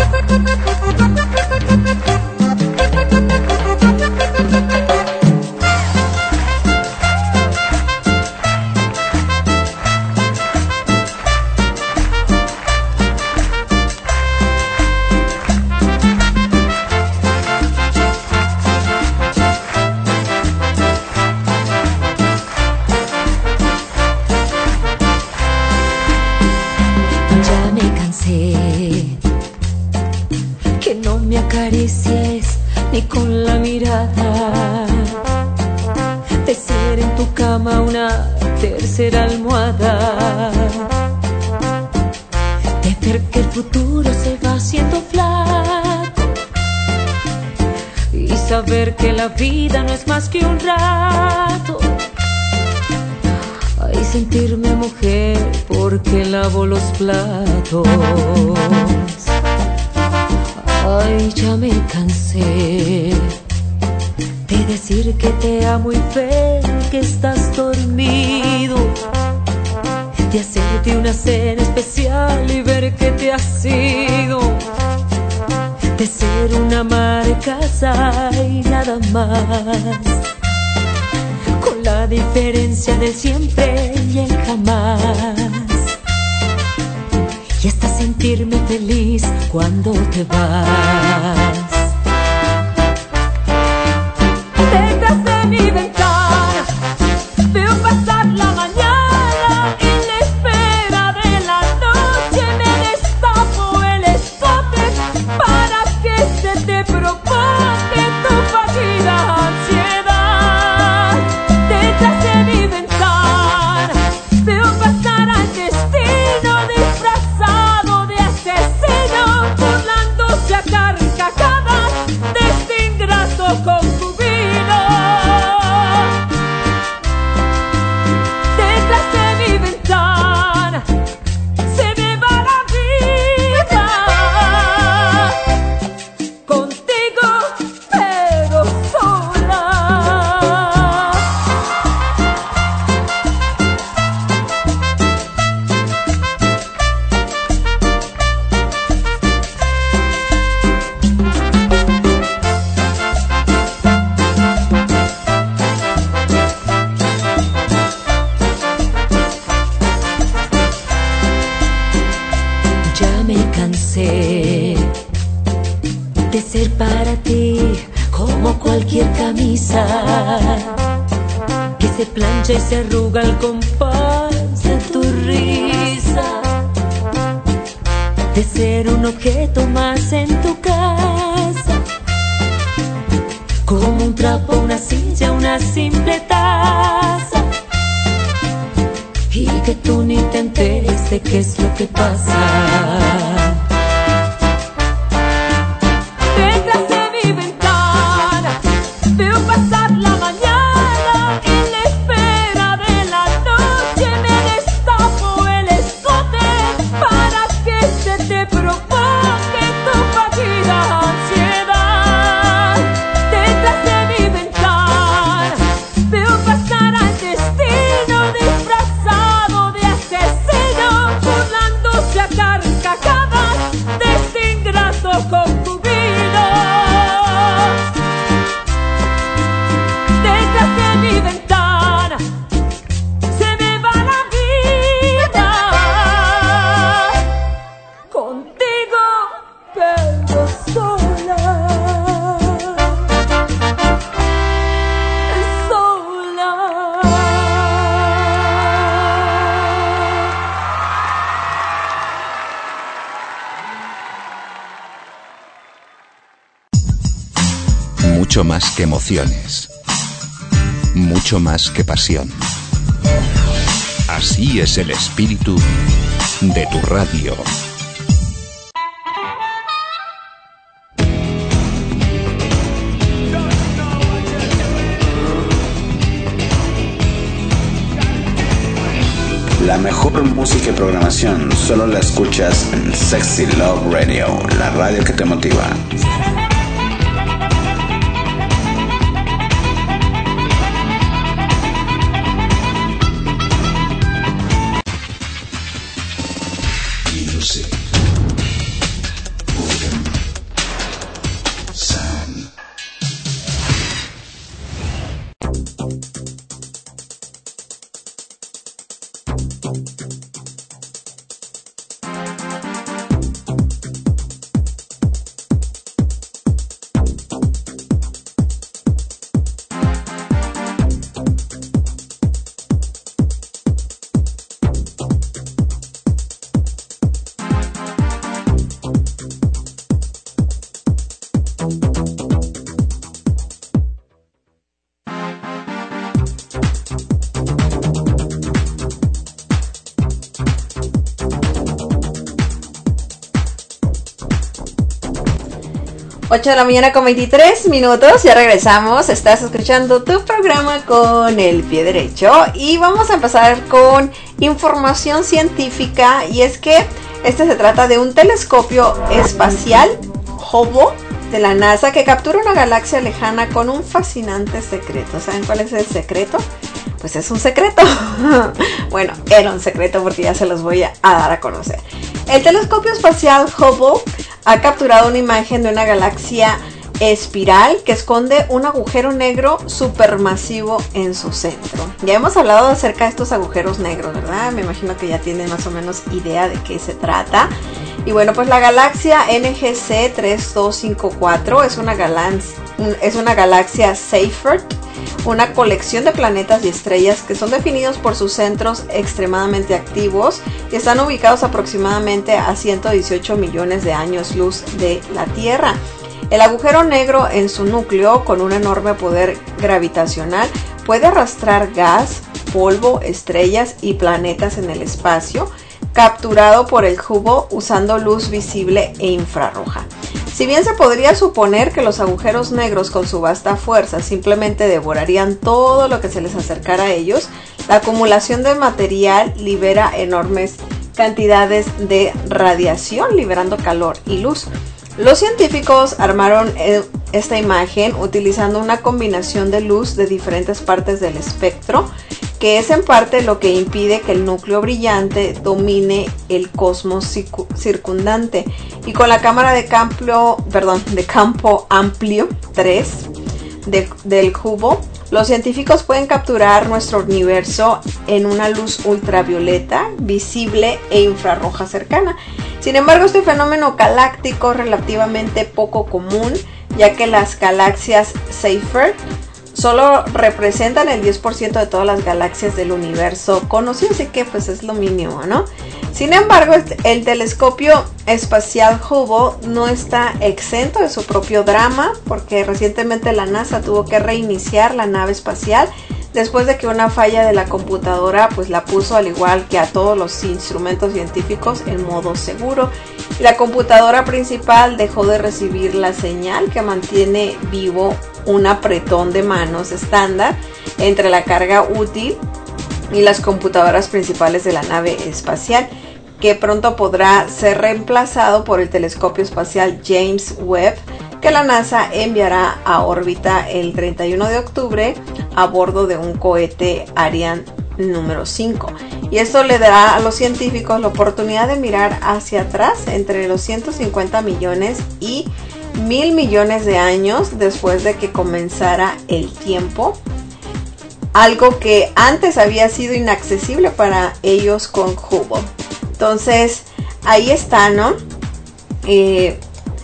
Ni con la mirada de ser en tu cama una tercera almohada, de ver que el futuro se va haciendo flaco y saber que la vida no es más que un rato. Ay, sentirme mujer porque lavo los platos. Ay, ya me cansé de decir que te amo y ver que estás dormido, de hacerte una cena especial y ver que te has ido, de ser una ama de casa y nada más, con la diferencia del siempre y el jamás. Y hasta sentirme feliz cuando te vas. Detrás de mi ventana veo pasar la mañana y la espera de la noche me destapo el escote para que se te provoque tu fallida ansiedad. Detrás de mi ventana veo pasar al destino disfrazado de asesino, burlándose a carcajadas de este ingrato concubino. Detrás de mi ventana se me va la vida, contigo pero sola. Ya me cansé de ser para ti como cualquier camisa que se plancha y se arruga al compás de tu risa, de ser un objeto más en tu casa, como un trapo, una silla, una simple taza, y que tú ni te enteres de qué es lo que pasa. Detrás de mi ventana Mucho más que emociones. Mucho más que pasión. Así es el espíritu de tu radio. La mejor música y programación solo la escuchas en Sexy Love Radio, la radio que te motiva. ocho de la mañana con veintitrés minutos, ya regresamos, estás escuchando tu programa con el pie derecho y vamos a empezar con información científica, y es que este se trata de un telescopio espacial Hubble de la NASA que captura una galaxia lejana con un fascinante secreto. ¿Saben cuál es el secreto? Pues es un secreto. Bueno, era un secreto porque ya se los voy a, a dar a conocer. El telescopio espacial Hubble ha capturado una imagen de una galaxia espiral que esconde un agujero negro supermasivo en su centro. Ya hemos hablado acerca de estos agujeros negros, ¿verdad? Me imagino que ya tienen más o menos idea de qué se trata. Y bueno, pues la galaxia N G C tres dos cinco cuatro es una, galaxia, es una galaxia Seyfert, una colección de planetas y estrellas que son definidos por sus centros extremadamente activos y están ubicados aproximadamente a ciento dieciocho millones de años luz de la Tierra. El agujero negro en su núcleo, con un enorme poder gravitacional, puede arrastrar gas, polvo, estrellas y planetas en el espacio, capturado por el Hubble usando luz visible e infrarroja. Si bien se podría suponer que los agujeros negros con su vasta fuerza simplemente devorarían todo lo que se les acercara a ellos, la acumulación de material libera enormes cantidades de radiación, liberando calor y luz. Los científicos armaron esta imagen utilizando una combinación de luz de diferentes partes del espectro, que es en parte lo que impide que el núcleo brillante domine el cosmos circundante. Y con la cámara de campo, perdón, de campo amplio tres de, del Hubble, los científicos pueden capturar nuestro universo en una luz ultravioleta, visible e infrarroja cercana. Sin embargo, este fenómeno galáctico es relativamente poco común, ya que las galaxias Seyfert solo representan el diez por ciento de todas las galaxias del universo conocido, así que pues es lo mínimo, ¿no? Sin embargo, el telescopio espacial Hubble no está exento de su propio drama, porque recientemente la NASA tuvo que reiniciar la nave espacial después de que una falla de la computadora pues la puso, al igual que a todos los instrumentos científicos, en modo seguro. La computadora principal dejó de recibir la señal que mantiene vivo un apretón de manos estándar entre la carga útil y las computadoras principales de la nave espacial, que pronto podrá ser reemplazado por el telescopio espacial James Webb, que la NASA enviará a órbita el treinta y uno de octubre a bordo de un cohete Ariane número cinco. Y esto le dará a los científicos la oportunidad de mirar hacia atrás entre los ciento cincuenta millones y mil millones de años después de que comenzara el tiempo, algo que antes había sido inaccesible para ellos con Hubble. Entonces, ahí está, ¿no? Eh,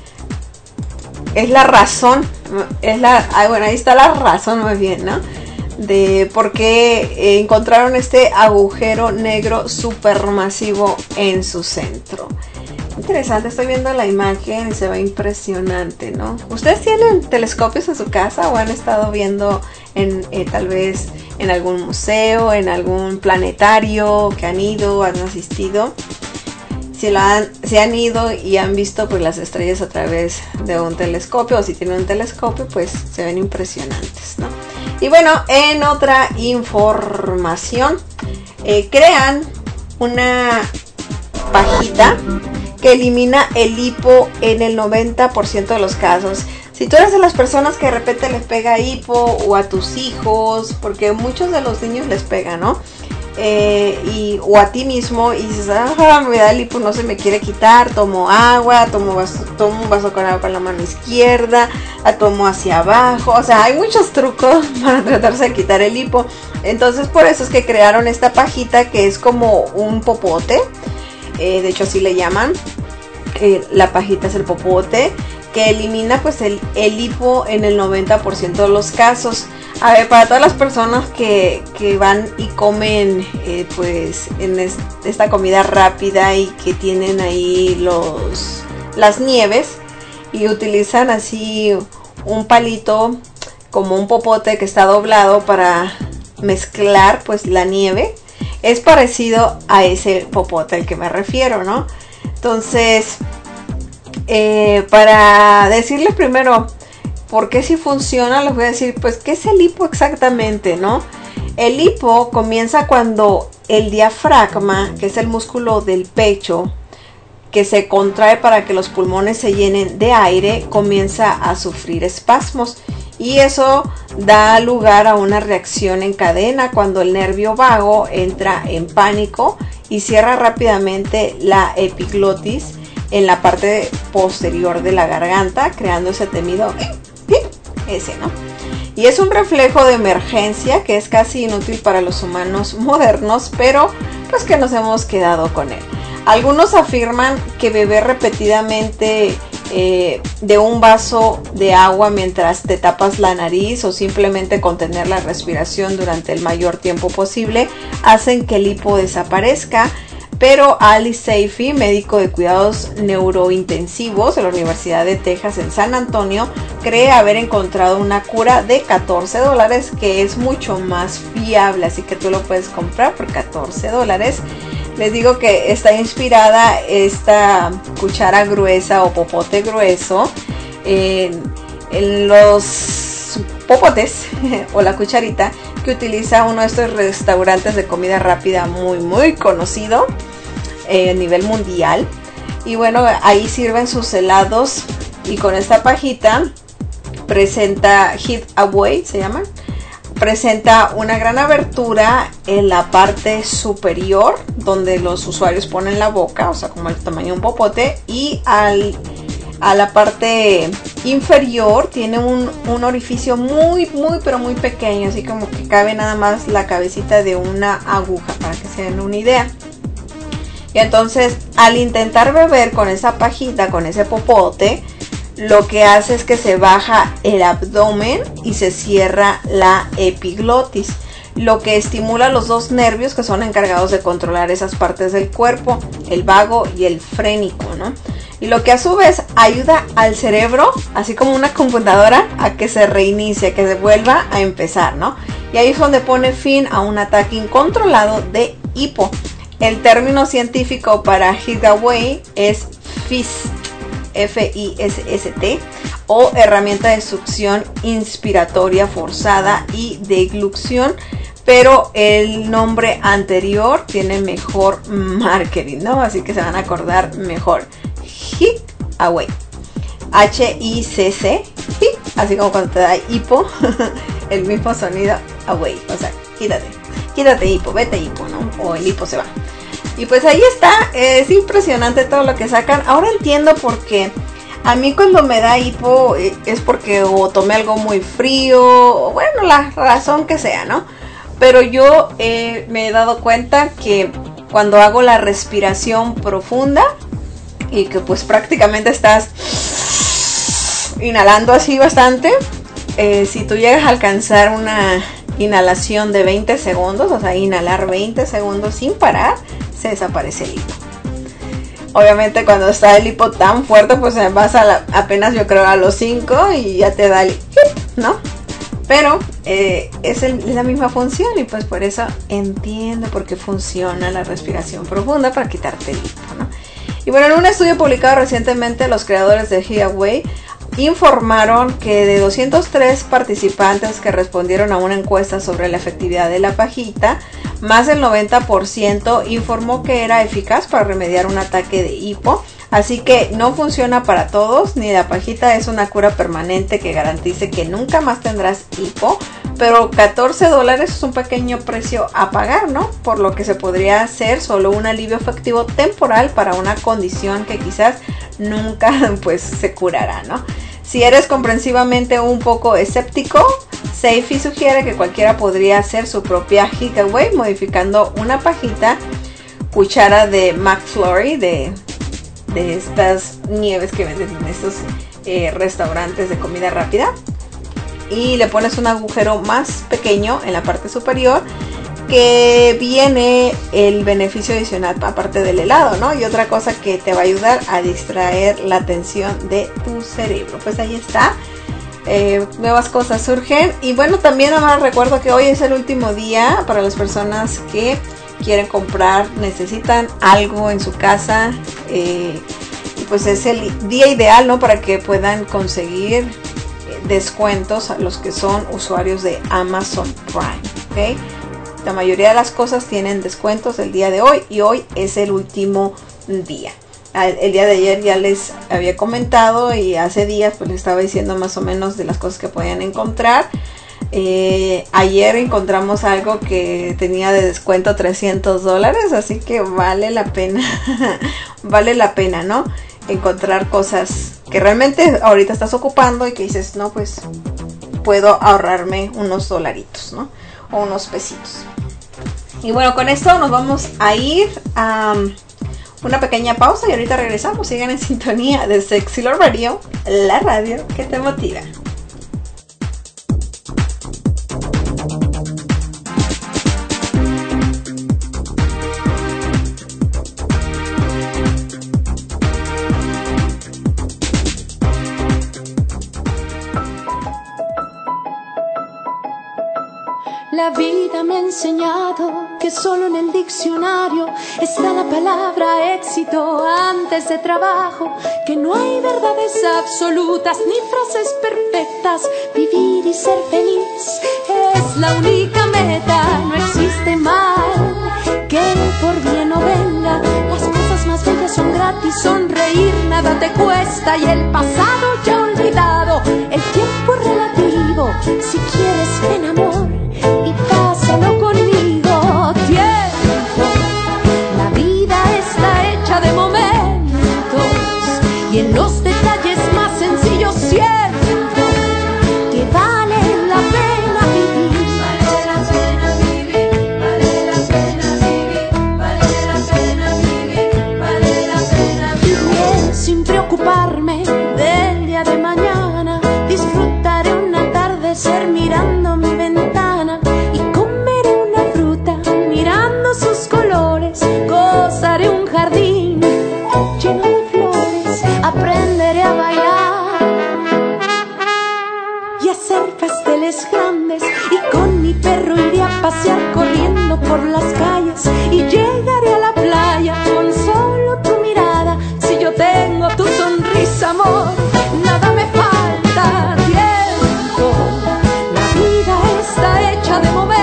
es la razón, es la, ah, bueno, ahí está la razón más bien, ¿no? De por qué encontraron este agujero negro supermasivo en su centro. Interesante, estoy viendo la imagen y se ve impresionante, ¿no? ¿Ustedes tienen telescopios en su casa o han estado viendo en eh, tal vez en algún museo, en algún planetario que han ido, han asistido? Si lo han, si han ido y han visto pues las estrellas a través de un telescopio, o si tienen un telescopio, pues se ven impresionantes, ¿no? Y bueno, en otra información, eh, crean una pajita que elimina el hipo en el noventa por ciento de los casos. Si tú eres de las personas que de repente les pega hipo, o a tus hijos, porque muchos de los niños les pega, ¿no? Eh, y, o a ti mismo, y dices, ah, me da el hipo, no se me quiere quitar, tomo agua, tomo, vaso, tomo un vaso con agua con la mano izquierda, la tomo hacia abajo, o sea, hay muchos trucos para tratarse de quitar el hipo. Entonces por eso es que crearon esta pajita que es como un popote, eh, de hecho así le llaman, eh, la pajita es el popote, que elimina pues el, el hipo en el noventa por ciento de los casos. A ver, para todas las personas que, que van y comen eh, pues en es, esta comida rápida y que tienen ahí los las nieves y utilizan así un palito como un popote que está doblado para mezclar pues la nieve, es parecido a ese popote al que me refiero, ¿no? Entonces, eh, para decirles primero por qué si funciona, les voy a decir pues qué es el hipo exactamente, ¿no? El hipo comienza cuando el diafragma, que es el músculo del pecho, que se contrae para que los pulmones se llenen de aire, comienza a sufrir espasmos. Y eso da lugar a una reacción en cadena cuando el nervio vago entra en pánico y cierra rápidamente la epiglotis en la parte posterior de la garganta, creando ese temido ese, ¿no? Y es un reflejo de emergencia que es casi inútil para los humanos modernos, pero pues que nos hemos quedado con él. Algunos afirman que beber repetidamente eh, de un vaso de agua mientras te tapas la nariz o simplemente contener la respiración durante el mayor tiempo posible hacen que el hipo desaparezca. Pero Ali Seifi, médico de cuidados neurointensivos de la Universidad de Texas en San Antonio, cree haber encontrado una cura de catorce dólares que es mucho más fiable, así que tú lo puedes comprar por catorce dólares. Les digo que está inspirada esta cuchara gruesa o popote grueso en, en los popotes o la cucharita que utiliza uno de estos restaurantes de comida rápida muy muy conocido eh, a nivel mundial. Y bueno, ahí sirven sus helados y con esta pajita presenta Heat Away, se llama. Presenta una gran abertura en la parte superior donde los usuarios ponen la boca, o sea, como el tamaño de un popote, y al, a la parte inferior tiene un, un orificio muy, muy, pero muy pequeño, así como que cabe nada más la cabecita de una aguja, para que se den una idea. Y entonces, al intentar beber con esa pajita, con ese popote, lo que hace es que se baja el abdomen y se cierra la epiglotis, lo que estimula los dos nervios que son encargados de controlar esas partes del cuerpo, el vago y el frénico, ¿no? Y lo que a su vez ayuda al cerebro, así como una computadora, a que se reinicie, que se vuelva a empezar, ¿no? Y ahí es donde pone fin a un ataque incontrolado de hipo. El término científico para Heat Away es F I S T. F I S S T o herramienta de succión inspiratoria forzada y deglución, pero el nombre anterior tiene mejor marketing, ¿no? Así que se van a acordar mejor. Heat Away, H I C C, así como cuando te da hipo, el mismo sonido, away, o sea, quítate, quítate hipo, vete hipo, ¿no? O el hipo se va. Y pues ahí está, es impresionante todo lo que sacan. Ahora entiendo por qué. A mí cuando me da hipo es porque o tomé algo muy frío, o bueno, la razón que sea, ¿no? Pero yo eh, me he dado cuenta que cuando hago la respiración profunda y que pues prácticamente estás inhalando así bastante, eh, si tú llegas a alcanzar una inhalación de veinte segundos, o sea, inhalar veinte segundos sin parar, se desaparece el hipo. Obviamente cuando está el hipo tan fuerte, pues vas a la, apenas yo creo a los cinco y ya te da el hip, ¿no? Pero eh, es, el, es la misma función y pues por eso entiendo por qué funciona la respiración profunda para quitarte el hipo, ¿no? Y bueno, en un estudio publicado recientemente, los creadores de Heaway informaron que de doscientos tres participantes que respondieron a una encuesta sobre la efectividad de la pajita, más del noventa por ciento informó que era eficaz para remediar un ataque de hipo. Así que no funciona para todos, ni la pajita es una cura permanente que garantice que nunca más tendrás hipo, pero catorce dólares es un pequeño precio a pagar, ¿no? Por lo que se podría hacer solo un alivio efectivo temporal para una condición que quizás nunca pues se curará, ¿no? Si eres comprensivamente un poco escéptico, Seifi sugiere que cualquiera podría hacer su propia Heaway modificando una pajita, cuchara de McFlurry, de, de estas nieves que venden en estos eh, restaurantes de comida rápida, y le pones un agujero más pequeño en la parte superior, que viene el beneficio adicional aparte del helado, ¿no? Y otra cosa que te va a ayudar a distraer la atención de tu cerebro. Pues ahí está. Eh, nuevas cosas surgen. Y bueno, también además recuerdo que hoy es el último día para las personas que quieren comprar, necesitan algo en su casa. Eh, y pues es el día ideal, ¿no? Para que puedan conseguir descuentos a los que son usuarios de Amazon Prime, ¿ok? La mayoría de las cosas tienen descuentos el día de hoy y hoy es el último día. El día de ayer ya les había comentado y hace días pues les estaba diciendo más o menos de las cosas que podían encontrar. Eh, ayer encontramos algo que tenía de descuento trescientos dólares, así que vale la pena, vale la pena, ¿no? Encontrar cosas que realmente ahorita estás ocupando y que dices, no, pues puedo ahorrarme unos dolaritos, ¿no? O unos pesitos. Y bueno, con esto nos vamos a ir a um, una pequeña pausa y ahorita regresamos. Sigan en sintonía de Sexy Love Radio, la radio que te motiva. La vida me ha enseñado que solo en el diccionario está la palabra éxito antes de trabajo, que no hay verdades absolutas ni frases perfectas, vivir y ser feliz es la única meta, no existe mal que por bien no venga, las cosas más bellas son gratis, sonreír nada te cuesta y el pasado ya olvidado, el tiempo es relativo, si quieres ven amor y pásalo conmigo, tiempo. La vida está hecha de momentos y en los detalles más sencillos siento que vale la pena vivir. Vale la pena vivir, vale la pena vivir, vale la pena vivir, vale la pena vivir. Sin preocuparme del día de mañana, disfrutaré un atardecer mirando mi ventana y comeré una fruta mirando sus colores, gozaré un jardín lleno de flores, aprenderé a bailar y hacer pasteles grandes y con mi perro iré a pasear corriendo por las calles y llegaré a la playa con solo tu mirada, si yo tengo tu sonrisa amor, nada me falta, tiempo. La vida está hecha de momentos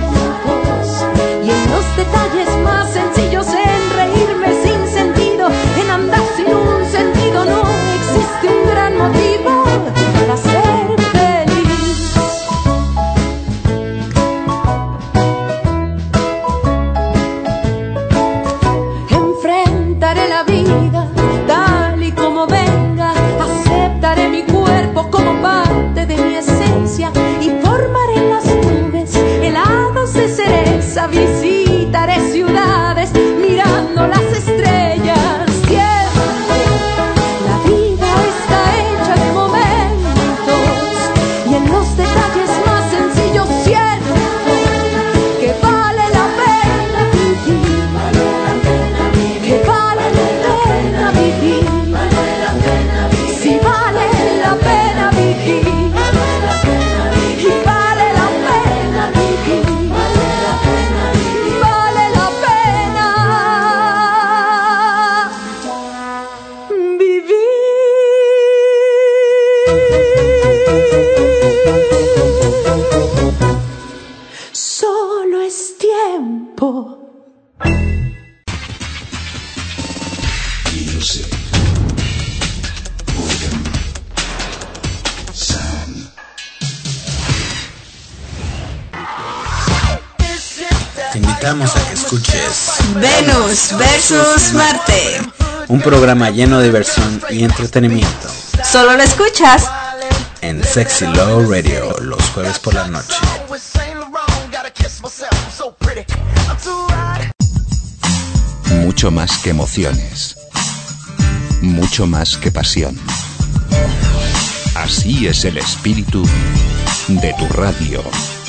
y en los detalles más sencillos, en reírme sin sentido, en andar sin un sentido, no existe un gran motivo para ser feliz. Enfrentaré la vida tal y como venga, aceptaré mi cuerpo como parte de mi esencia y formaré en las nubes helados de cereza, visitaré ciudades mirando las estrellas. Tiempo, la vida está hecha de momentos y en los detalles más sencillos siento que vale la pena vivir, que vale la pena invitamos a que escuches Venus versus Marte, un programa lleno de diversión y entretenimiento. Solo lo escuchas en Sexy Love Radio los jueves por la noche. Mucho más que emociones, mucho más que pasión. Así es el espíritu de tu radio.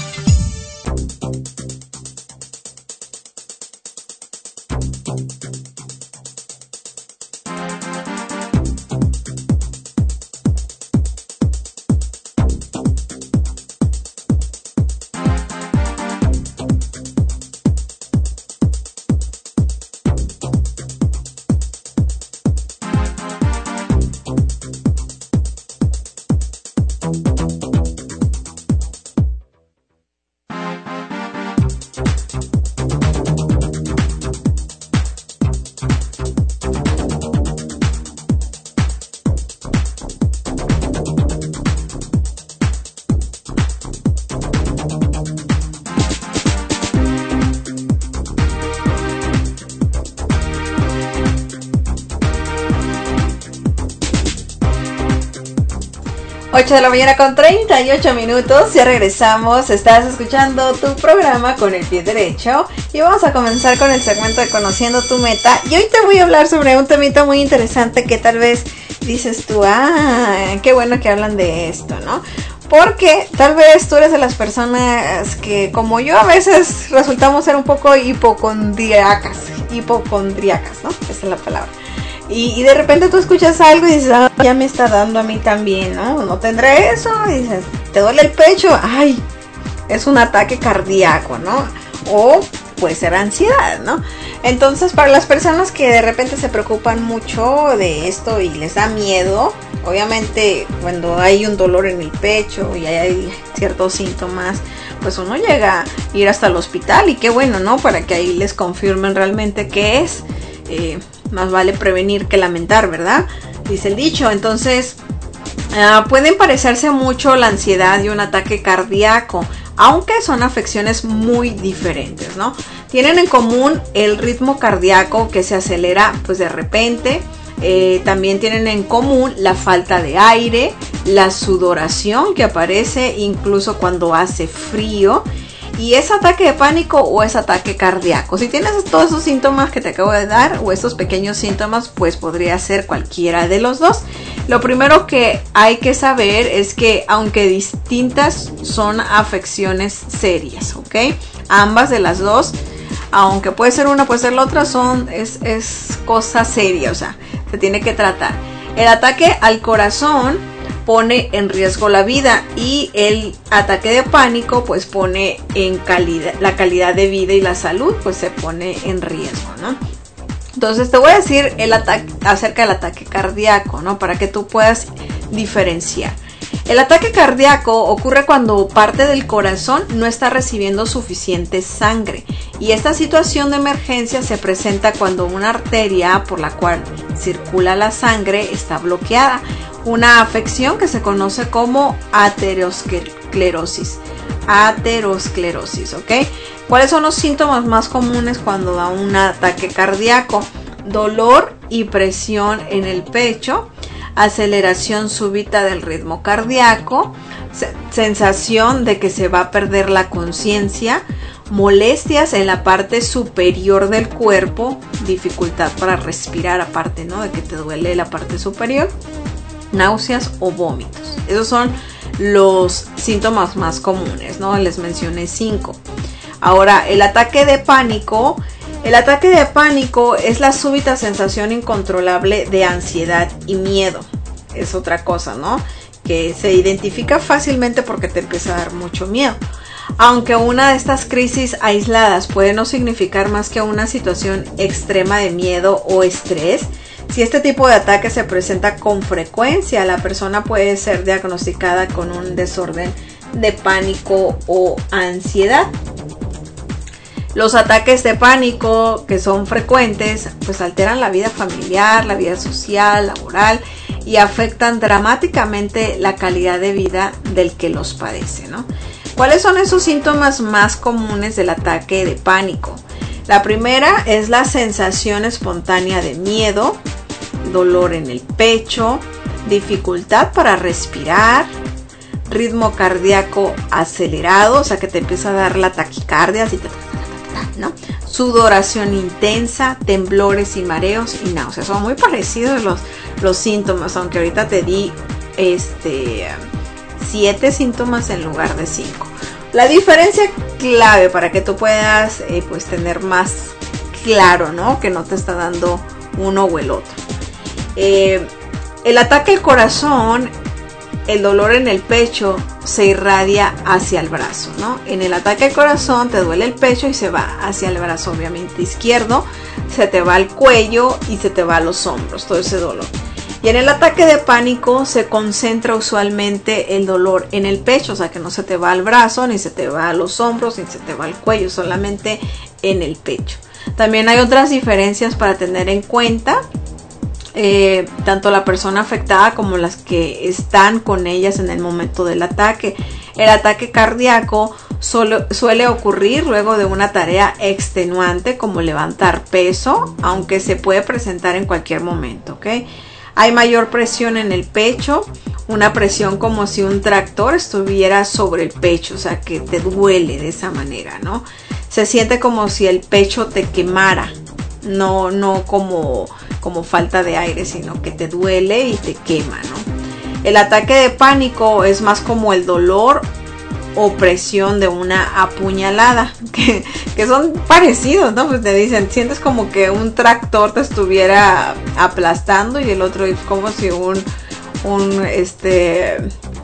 ocho de la mañana con treinta y ocho minutos, ya regresamos, estás escuchando tu programa con el pie derecho y vamos a comenzar con el segmento de Conociendo tu Meta y hoy te voy a hablar sobre un temita muy interesante que tal vez dices tú, ah, qué bueno que hablan de esto, ¿no? Porque tal vez tú eres de las personas que, como yo, a veces resultamos ser un poco hipocondriacas, hipocondriacas, ¿no? Esa es la palabra. Y, y de repente tú escuchas algo y dices, ah, ya me está dando a mí también, ¿no? No tendré eso. Y dices, te duele el pecho, ay, es un ataque cardíaco, ¿no? O puede ser ansiedad, ¿no? Entonces, para las personas que de repente se preocupan mucho de esto y les da miedo, obviamente cuando hay un dolor en el pecho y hay ciertos síntomas, pues uno llega a ir hasta el hospital y qué bueno, ¿no? Para que ahí les confirmen realmente qué es. Eh, más vale prevenir que lamentar, ¿verdad? Dice el dicho. Entonces, uh, pueden parecerse mucho la ansiedad y un ataque cardíaco, aunque son afecciones muy diferentes, ¿no? Tienen en común el ritmo cardíaco que se acelera pues de repente. Eh, también tienen en común la falta de aire, la sudoración que aparece incluso cuando hace frío. Y es ataque de pánico o es ataque cardíaco. Si tienes todos esos síntomas que te acabo de dar o estos pequeños síntomas, pues podría ser cualquiera de los dos. Lo primero que hay que saber es que aunque distintas son afecciones serias, ¿ok? Ambas de las dos, aunque puede ser una, puede ser la otra, son, es, es cosa seria, o sea, se tiene que tratar. El ataque al corazón pone en riesgo la vida y el ataque de pánico pues pone en calidad, la calidad de vida y la salud pues se pone en riesgo, ¿no? Entonces te voy a decir el ataque, acerca del ataque cardíaco, ¿no? Para que tú puedas diferenciar. El ataque cardíaco ocurre cuando parte del corazón no está recibiendo suficiente sangre y esta situación de emergencia se presenta cuando una arteria por la cual circula la sangre está bloqueada, una afección que se conoce como aterosclerosis. Aterosclerosis, ¿ok? ¿Cuáles son los síntomas más comunes cuando da un ataque cardíaco? Dolor y presión en el pecho, aceleración súbita del ritmo cardíaco, sensación de que se va a perder la conciencia, molestias en la parte superior del cuerpo, dificultad para respirar aparte, ¿no? De que te duele la parte superior, náuseas o vómitos. Esos son los síntomas más comunes, ¿no? Les mencioné cinco. Ahora, el ataque de pánico. El ataque de pánico es la súbita sensación incontrolable de ansiedad y miedo. Es otra cosa, ¿no? Que se identifica fácilmente porque te empieza a dar mucho miedo. Aunque una de estas crisis aisladas puede no significar más que una situación extrema de miedo o estrés, si este tipo de ataque se presenta con frecuencia, la persona puede ser diagnosticada con un desorden de pánico o ansiedad. Los ataques de pánico que son frecuentes, pues alteran la vida familiar, la vida social, laboral y afectan dramáticamente la calidad de vida del que los padece, ¿no? ¿Cuáles son esos síntomas más comunes del ataque de pánico? La primera es la sensación espontánea de miedo, dolor en el pecho, dificultad para respirar, ritmo cardíaco acelerado, o sea que te empieza a dar la taquicardia, así, ¿no? Sudoración intensa, temblores y mareos y náuseas. Son muy parecidos los, los síntomas, aunque ahorita te di este, siete síntomas en lugar de cinco. La diferencia clave para que tú puedas eh, pues tener más claro, ¿no? Que no te está dando uno o el otro. Eh, el ataque al corazón, el dolor en el pecho se irradia hacia el brazo, ¿no? En el ataque al corazón te duele el pecho y se va hacia el brazo, obviamente izquierdo, se te va al cuello y se te va a los hombros, todo ese dolor. Y en el ataque de pánico se concentra usualmente el dolor en el pecho, o sea que no se te va al brazo, ni se te va a los hombros, ni se te va al cuello, solamente en el pecho. También hay otras diferencias para tener en cuenta. Eh, tanto la persona afectada como las que están con ellas en el momento del ataque. El ataque cardíaco solo, suele ocurrir luego de una tarea extenuante como levantar peso, aunque se puede presentar en cualquier momento, ¿ok? Hay mayor presión en el pecho, una presión como si un tractor estuviera sobre el pecho, o sea que te duele de esa manera, ¿no? Se siente como si el pecho te quemara, no, no como, como falta de aire, sino que te duele y te quema, ¿no? El ataque de pánico es más como el dolor o presión de una apuñalada, que, que son parecidos, ¿no? Pues te dicen, sientes como que un tractor te estuviera aplastando y el otro es como si un, un este,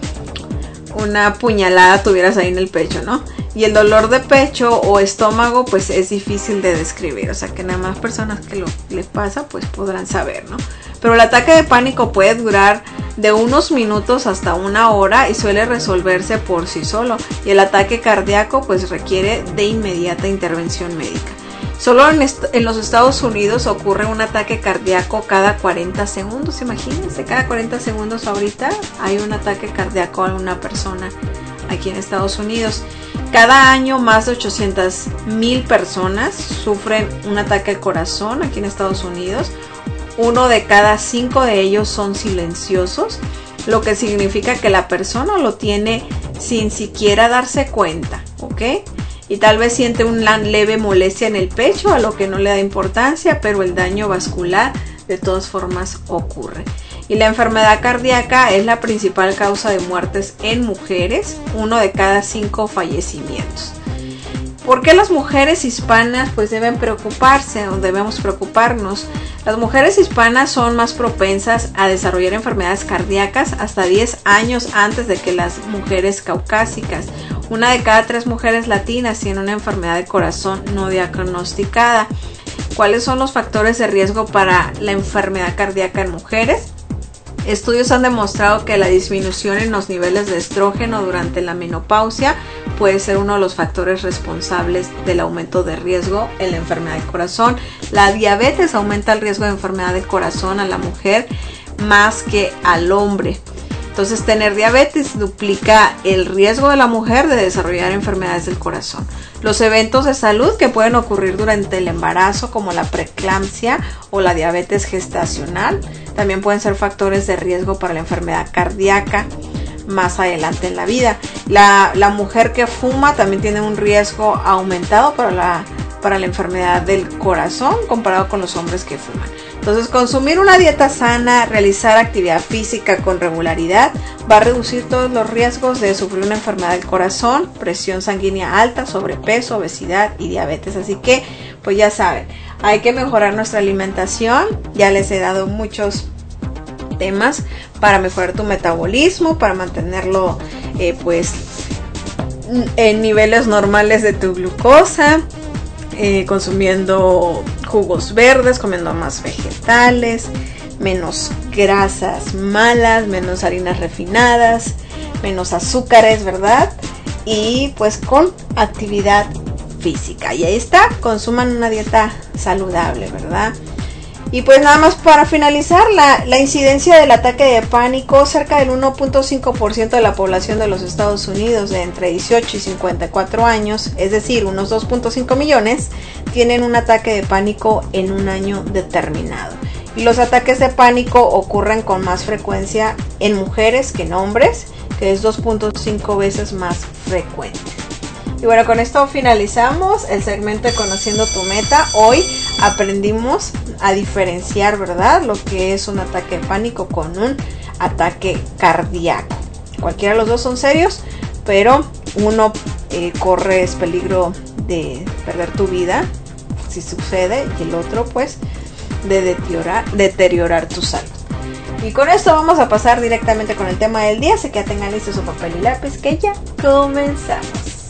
una puñalada tuvieras ahí en el pecho, ¿no? Y el dolor de pecho o estómago pues es difícil de describir, o sea que nada más personas que lo les pasa pues podrán saber, ¿no? Pero el ataque de pánico puede durar de unos minutos hasta una hora y suele resolverse por sí solo. Y el ataque cardíaco pues requiere de inmediata intervención médica. Solo en, est- en los Estados Unidos ocurre un ataque cardíaco cada cuarenta segundos. Imagínense, cada cuarenta segundos ahorita hay un ataque cardíaco a una persona aquí en Estados Unidos. Cada año más de ochocientas mil personas sufren un ataque al corazón aquí en Estados Unidos. Uno de cada cinco de ellos son silenciosos, lo que significa que la persona lo tiene sin siquiera darse cuenta, ¿ok? Y tal vez siente una leve molestia en el pecho, a lo que no le da importancia, pero el daño vascular de todas formas ocurre. Y la enfermedad cardíaca es la principal causa de muertes en mujeres, uno de cada cinco fallecimientos. ¿Por qué las mujeres hispanas pues deben preocuparse o debemos preocuparnos? Las mujeres hispanas son más propensas a desarrollar enfermedades cardíacas hasta diez años antes de que las mujeres caucásicas. Una de cada tres mujeres latinas tiene una enfermedad de corazón no diagnosticada. ¿Cuáles son los factores de riesgo para la enfermedad cardíaca en mujeres? Estudios han demostrado que la disminución en los niveles de estrógeno durante la menopausia puede ser uno de los factores responsables del aumento de riesgo en la enfermedad del corazón. La diabetes aumenta el riesgo de enfermedad del corazón a la mujer más que al hombre. Entonces, tener diabetes duplica el riesgo de la mujer de desarrollar enfermedades del corazón. Los eventos de salud que pueden ocurrir durante el embarazo, como la preeclampsia o la diabetes gestacional, también pueden ser factores de riesgo para la enfermedad cardíaca más adelante en la vida. La, la mujer que fuma también tiene un riesgo aumentado para la, para la enfermedad del corazón comparado con los hombres que fuman. Entonces, consumir una dieta sana, realizar actividad física con regularidad va a reducir todos los riesgos de sufrir una enfermedad del corazón, presión sanguínea alta, sobrepeso, obesidad y diabetes. Así que, pues ya saben, hay que mejorar nuestra alimentación. Ya les he dado muchos temas para mejorar tu metabolismo, para mantenerlo eh, pues en niveles normales de tu glucosa. Eh, consumiendo jugos verdes, comiendo más vegetales, menos grasas malas, menos harinas refinadas, menos azúcares, ¿verdad? Y pues con actividad física. Y ahí está, consuman una dieta saludable, ¿verdad? Y pues nada más para finalizar, la, la incidencia del ataque de pánico, cerca del uno punto cinco por ciento de la población de los Estados Unidos de entre dieciocho y cincuenta y cuatro años, es decir, unos dos punto cinco millones, tienen un ataque de pánico en un año determinado. Y los ataques de pánico ocurren con más frecuencia en mujeres que en hombres, que es dos punto cinco veces más frecuente. Y bueno, con esto finalizamos el segmento de Conociendo tu Meta. Hoy aprendimos a diferenciar, ¿verdad?, lo que es un ataque de pánico con un ataque cardíaco. Cualquiera de los dos son serios, pero uno eh, corres peligro de perder tu vida si sucede, y el otro pues de deteriorar, deteriorar tu salud. Y con esto vamos a pasar directamente con el tema del día, así que ya tengan listo su papel y lápiz, que ya comenzamos.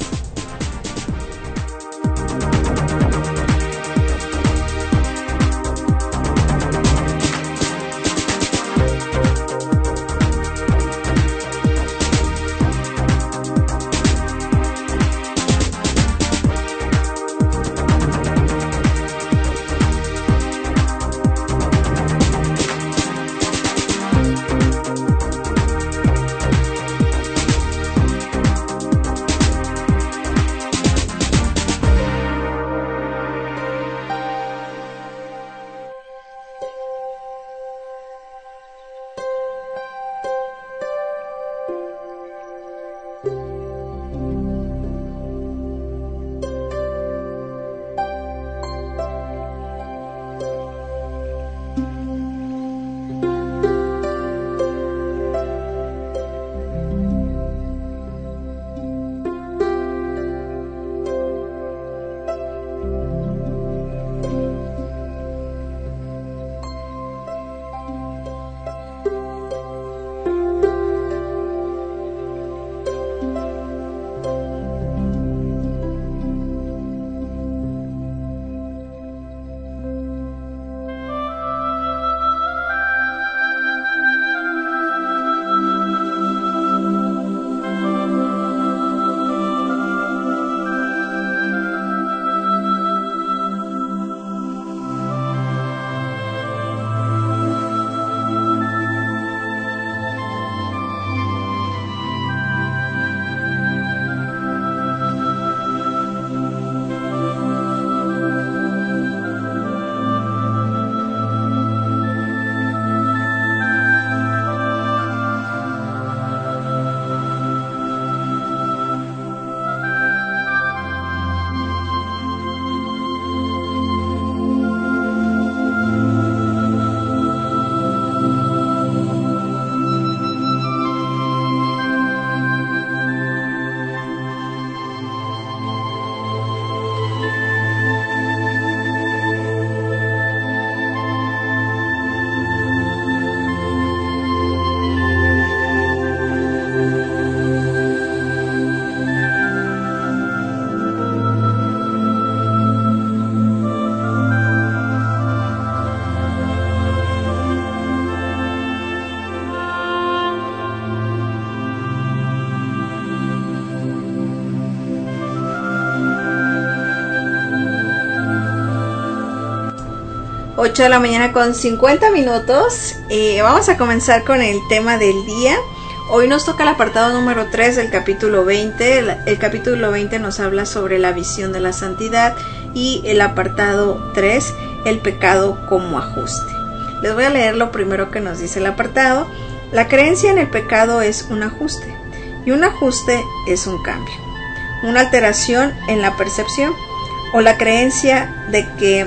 ocho de la mañana con cincuenta minutos. Eh, vamos a comenzar con el tema del día. Hoy nos toca el apartado número tres del capítulo veinte. El, el capítulo veinte nos habla sobre la visión de la santidad, y el apartado tres, el pecado como ajuste. Les voy a leer lo primero que nos dice el apartado. La creencia en el pecado es un ajuste, y un ajuste es un cambio, una alteración en la percepción, o la creencia de que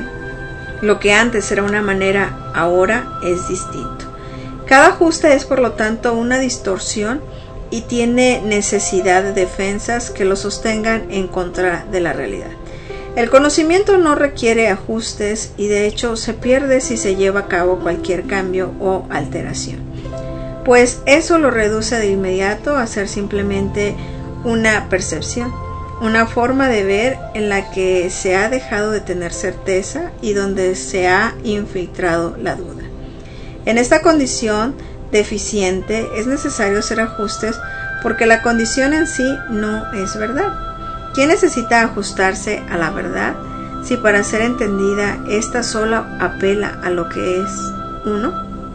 lo que antes era una manera, ahora es distinto. Cada ajuste es, por lo tanto, una distorsión y tiene necesidad de defensas que lo sostengan en contra de la realidad. El conocimiento no requiere ajustes y, de hecho, se pierde si se lleva a cabo cualquier cambio o alteración, pues eso lo reduce de inmediato a ser simplemente una percepción, una forma de ver en la que se ha dejado de tener certeza y donde se ha infiltrado la duda. En esta condición deficiente es necesario hacer ajustes porque la condición en sí no es verdad. ¿Quién necesita ajustarse a la verdad? si para ser entendida esta sola apela a lo que es uno?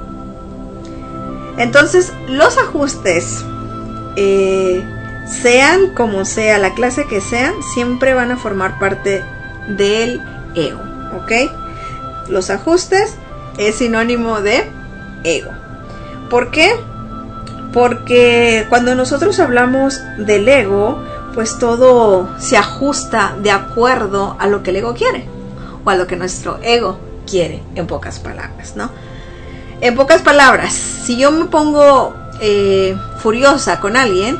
Entonces, los ajustes, eh, sean como sea, la clase que sean, siempre van a formar parte del ego, ¿ok? Los ajustes es sinónimo de ego. ¿Por qué? Porque cuando nosotros hablamos del ego, pues todo se ajusta de acuerdo a lo que el ego quiere, o a lo que nuestro ego quiere, en pocas palabras, ¿no? En pocas palabras, si yo me pongo eh, furiosa con alguien,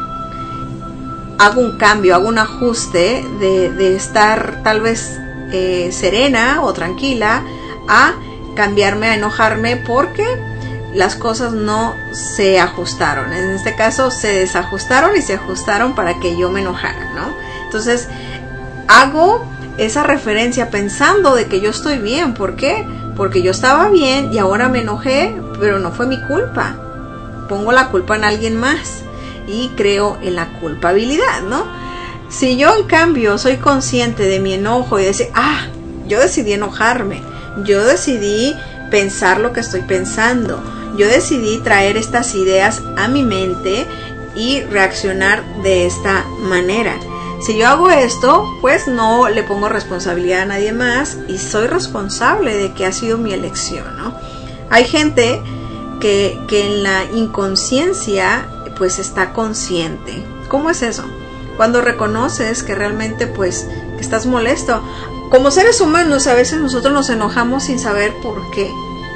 hago un cambio, hago un ajuste de, de estar tal vez eh, serena o tranquila a cambiarme a enojarme porque las cosas no se ajustaron. En este caso se desajustaron y se ajustaron para que yo me enojara, ¿no? Entonces hago esa referencia pensando de que yo estoy bien. ¿Por qué? Porque yo estaba bien y ahora me enojé, pero no fue mi culpa. Pongo la culpa en alguien más y creo en la culpabilidad, ¿no? Si yo en cambio soy consciente de mi enojo y decir, ah, yo decidí enojarme, yo decidí pensar lo que estoy pensando, yo decidí traer estas ideas a mi mente y reaccionar de esta manera. Si yo hago esto, pues no le pongo responsabilidad a nadie más y soy responsable de que ha sido mi elección, ¿no? Hay gente que, que en la inconsciencia pues está consciente. ¿Cómo es eso? Cuando reconoces que realmente pues que estás molesto. Como seres humanos a veces nosotros nos enojamos sin saber por qué.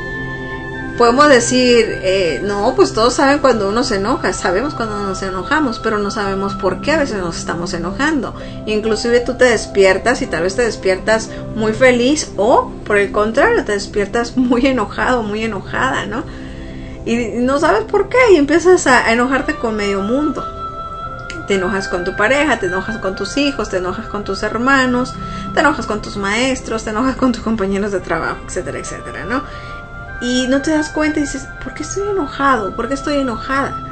Podemos decir, eh, no, pues todos saben cuando uno se enoja, sabemos cuando nos enojamos, pero no sabemos por qué a veces nos estamos enojando. Inclusive tú te despiertas y tal vez te despiertas muy feliz o por el contrario te despiertas muy enojado, muy enojada, ¿no? Y no sabes por qué y empiezas a enojarte con medio mundo. Te enojas con tu pareja, te enojas con tus hijos, te enojas con tus hermanos, te enojas con tus maestros, te enojas con tus compañeros de trabajo, etcétera, etcétera, ¿no? Y no te das cuenta y dices, ¿por qué estoy enojado? ¿Por qué estoy enojada?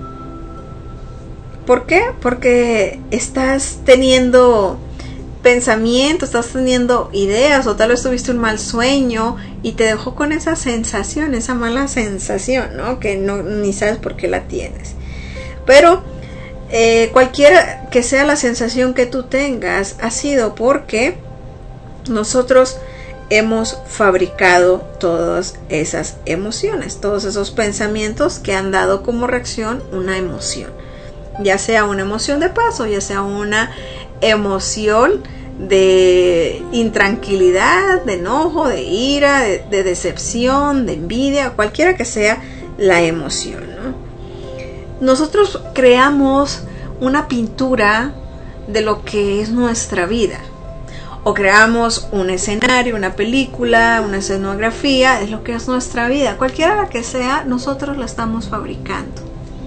¿Por qué? Porque estás teniendo pensamientos, estás teniendo ideas o tal vez tuviste un mal sueño y te dejó con esa sensación, esa mala sensación, ¿no? Que no, ni sabes por qué la tienes. Pero eh, cualquiera que sea la sensación que tú tengas, ha sido porque nosotros hemos fabricado todas esas emociones, todos esos pensamientos que han dado como reacción una emoción, ya sea una emoción de paz o ya sea una emoción de intranquilidad, de enojo, de ira, de, de decepción, de envidia, cualquiera que sea la emoción, ¿no? Nosotros creamos una pintura de lo que es nuestra vida. O creamos un escenario, una película, una escenografía, es lo que es nuestra vida. Cualquiera la que sea, nosotros la estamos fabricando.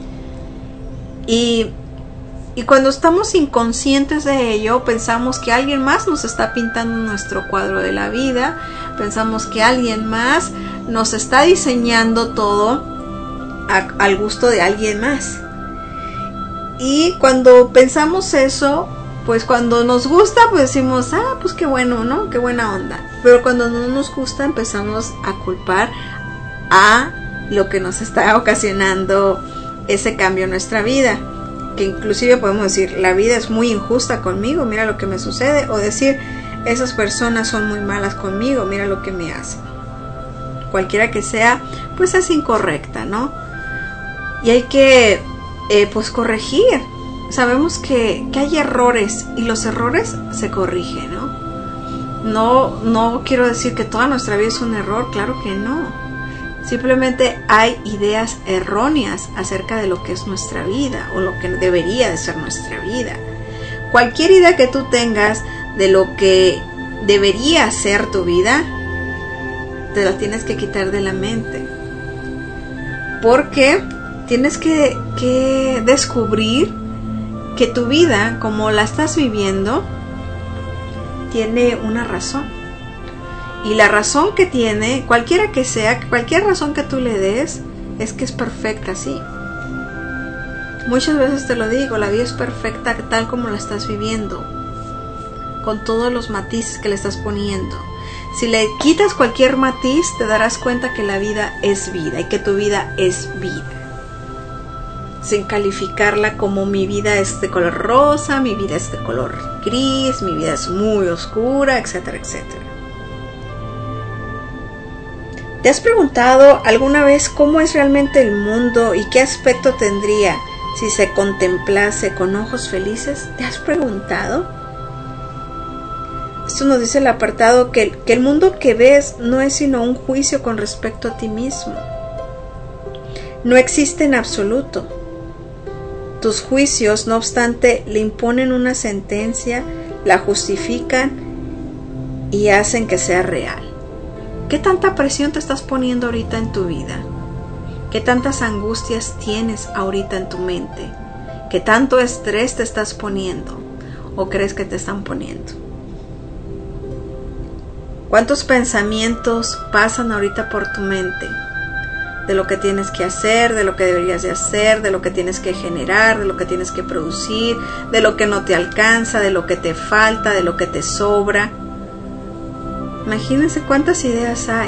Y, y cuando estamos inconscientes de ello, pensamos que alguien más nos está pintando nuestro cuadro de la vida. Pensamos que alguien más nos está diseñando todo a, al gusto de alguien más. Y cuando pensamos eso, pues cuando nos gusta, pues decimos, ah, pues qué bueno, ¿no? Qué buena onda. Pero cuando no nos gusta, empezamos a culpar a lo que nos está ocasionando ese cambio en nuestra vida. Que inclusive podemos decir, la vida es muy injusta conmigo, mira lo que me sucede. O decir, esas personas son muy malas conmigo, mira lo que me hacen. Cualquiera que sea, pues es incorrecta, ¿no? Y hay que, eh, pues corregir. Sabemos que, que hay errores y los errores se corrigen, ¿no? No, no quiero decir que toda nuestra vida es un error, claro que no. Simplemente hay ideas erróneas acerca de lo que es nuestra vida o lo que debería de ser nuestra vida. Cualquier idea que tú tengas de lo que debería ser tu vida, te la tienes que quitar de la mente. Porque tienes que, que descubrir que tu vida, como la estás viviendo, tiene una razón. Y la razón que tiene, cualquiera que sea, cualquier razón que tú le des, es que es perfecta así. Muchas veces te lo digo, la vida es perfecta tal como la estás viviendo. con todos los matices que le estás poniendo. Si le quitas cualquier matiz, te darás cuenta que la vida es vida y que tu vida es vida. Sin calificarla como mi vida es de color rosa, mi vida es de color gris, mi vida es muy oscura, etcétera, etcétera. ¿Te has preguntado alguna vez cómo es realmente el mundo y qué aspecto tendría si se contemplase con ojos felices? ¿Te has preguntado? Esto nos dice el apartado que, que el mundo que ves no es sino un juicio con respecto a ti mismo. No existe en absoluto. Tus juicios, no obstante, le imponen una sentencia, la justifican y hacen que sea real. ¿Qué tanta presión te estás poniendo ahorita en tu vida? ¿Qué tantas angustias tienes ahorita en tu mente? ¿Qué tanto estrés te estás poniendo o crees que te están poniendo? ¿Cuántos pensamientos pasan ahorita por tu mente? De lo que tienes que hacer, de lo que deberías de hacer, de lo que tienes que generar, de lo que tienes que producir, de lo que no te alcanza, de lo que te falta, de lo que te sobra. Imagínense cuántas ideas hay.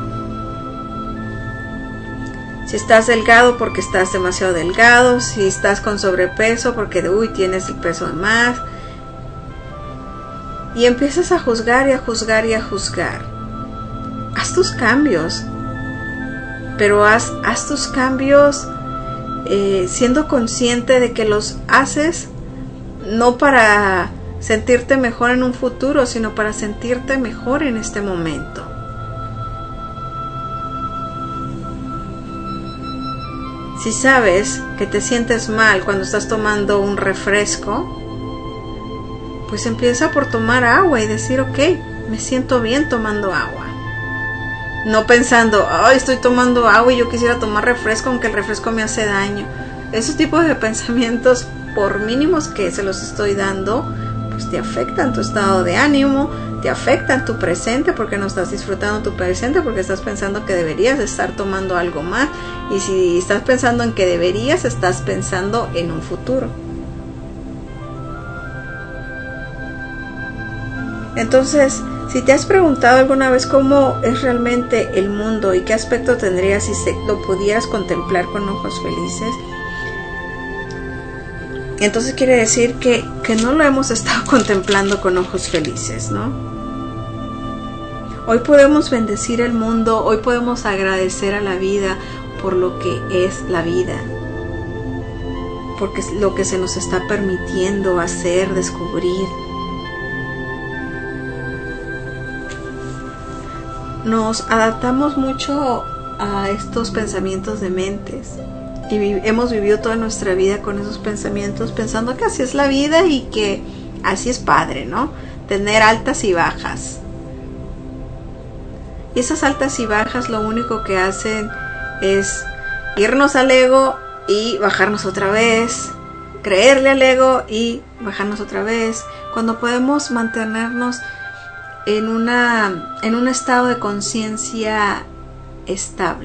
Si estás delgado porque estás demasiado delgado, si estás con sobrepeso porque uy, tienes el peso de más. Y empiezas a juzgar y a juzgar y a juzgar. Haz tus cambios. Pero haz, haz tus cambios eh, siendo consciente de que los haces no para sentirte mejor en un futuro, sino para sentirte mejor en este momento. Si sabes que te sientes mal cuando estás tomando un refresco, pues empieza por tomar agua y decir, ok, me siento bien tomando agua. No pensando, ay, estoy tomando agua y yo quisiera tomar refresco, aunque el refresco me hace daño. Esos tipos de pensamientos, por mínimos que se los estoy dando, pues te afectan tu estado de ánimo, te afectan tu presente porque no estás disfrutando tu presente, porque estás pensando que deberías estar tomando algo más. Y si estás pensando en que deberías, estás pensando en un futuro. Entonces, si te has preguntado alguna vez cómo es realmente el mundo y qué aspecto tendría si se, lo pudieras contemplar con ojos felices, entonces quiere decir que, que no lo hemos estado contemplando con ojos felices, ¿no? Hoy podemos bendecir el mundo, hoy podemos agradecer a la vida por lo que es la vida, porque es lo que se nos está permitiendo hacer, descubrir. Nos adaptamos mucho a estos pensamientos de mentes y vi- hemos vivido toda nuestra vida con esos pensamientos, pensando que así es la vida y que así es padre, ¿no? Tener altas y bajas. Y esas altas y bajas lo único que hacen es irnos al ego y bajarnos otra vez, creerle al ego y bajarnos otra vez, cuando podemos mantenernos en una en un estado de conciencia estable,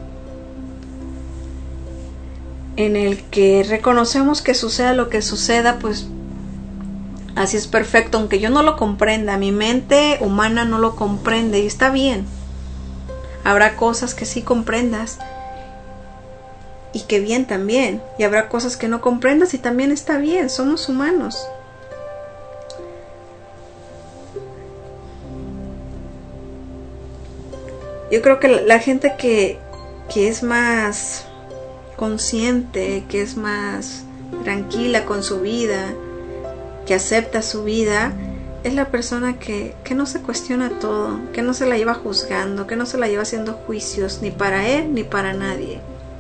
en el que reconocemos que suceda lo que suceda, pues así es perfecto, aunque yo no lo comprenda, mi mente humana no lo comprende y está bien. Habrá cosas que sí comprendas y que bien también, y habrá cosas que no comprendas y también está bien, somos humanos. Yo creo que la gente que, que es más consciente, que es más tranquila con su vida, que acepta su vida, es la persona que, que no se cuestiona todo, que no se la lleva juzgando, que no se la lleva haciendo juicios ni para él ni para nadie.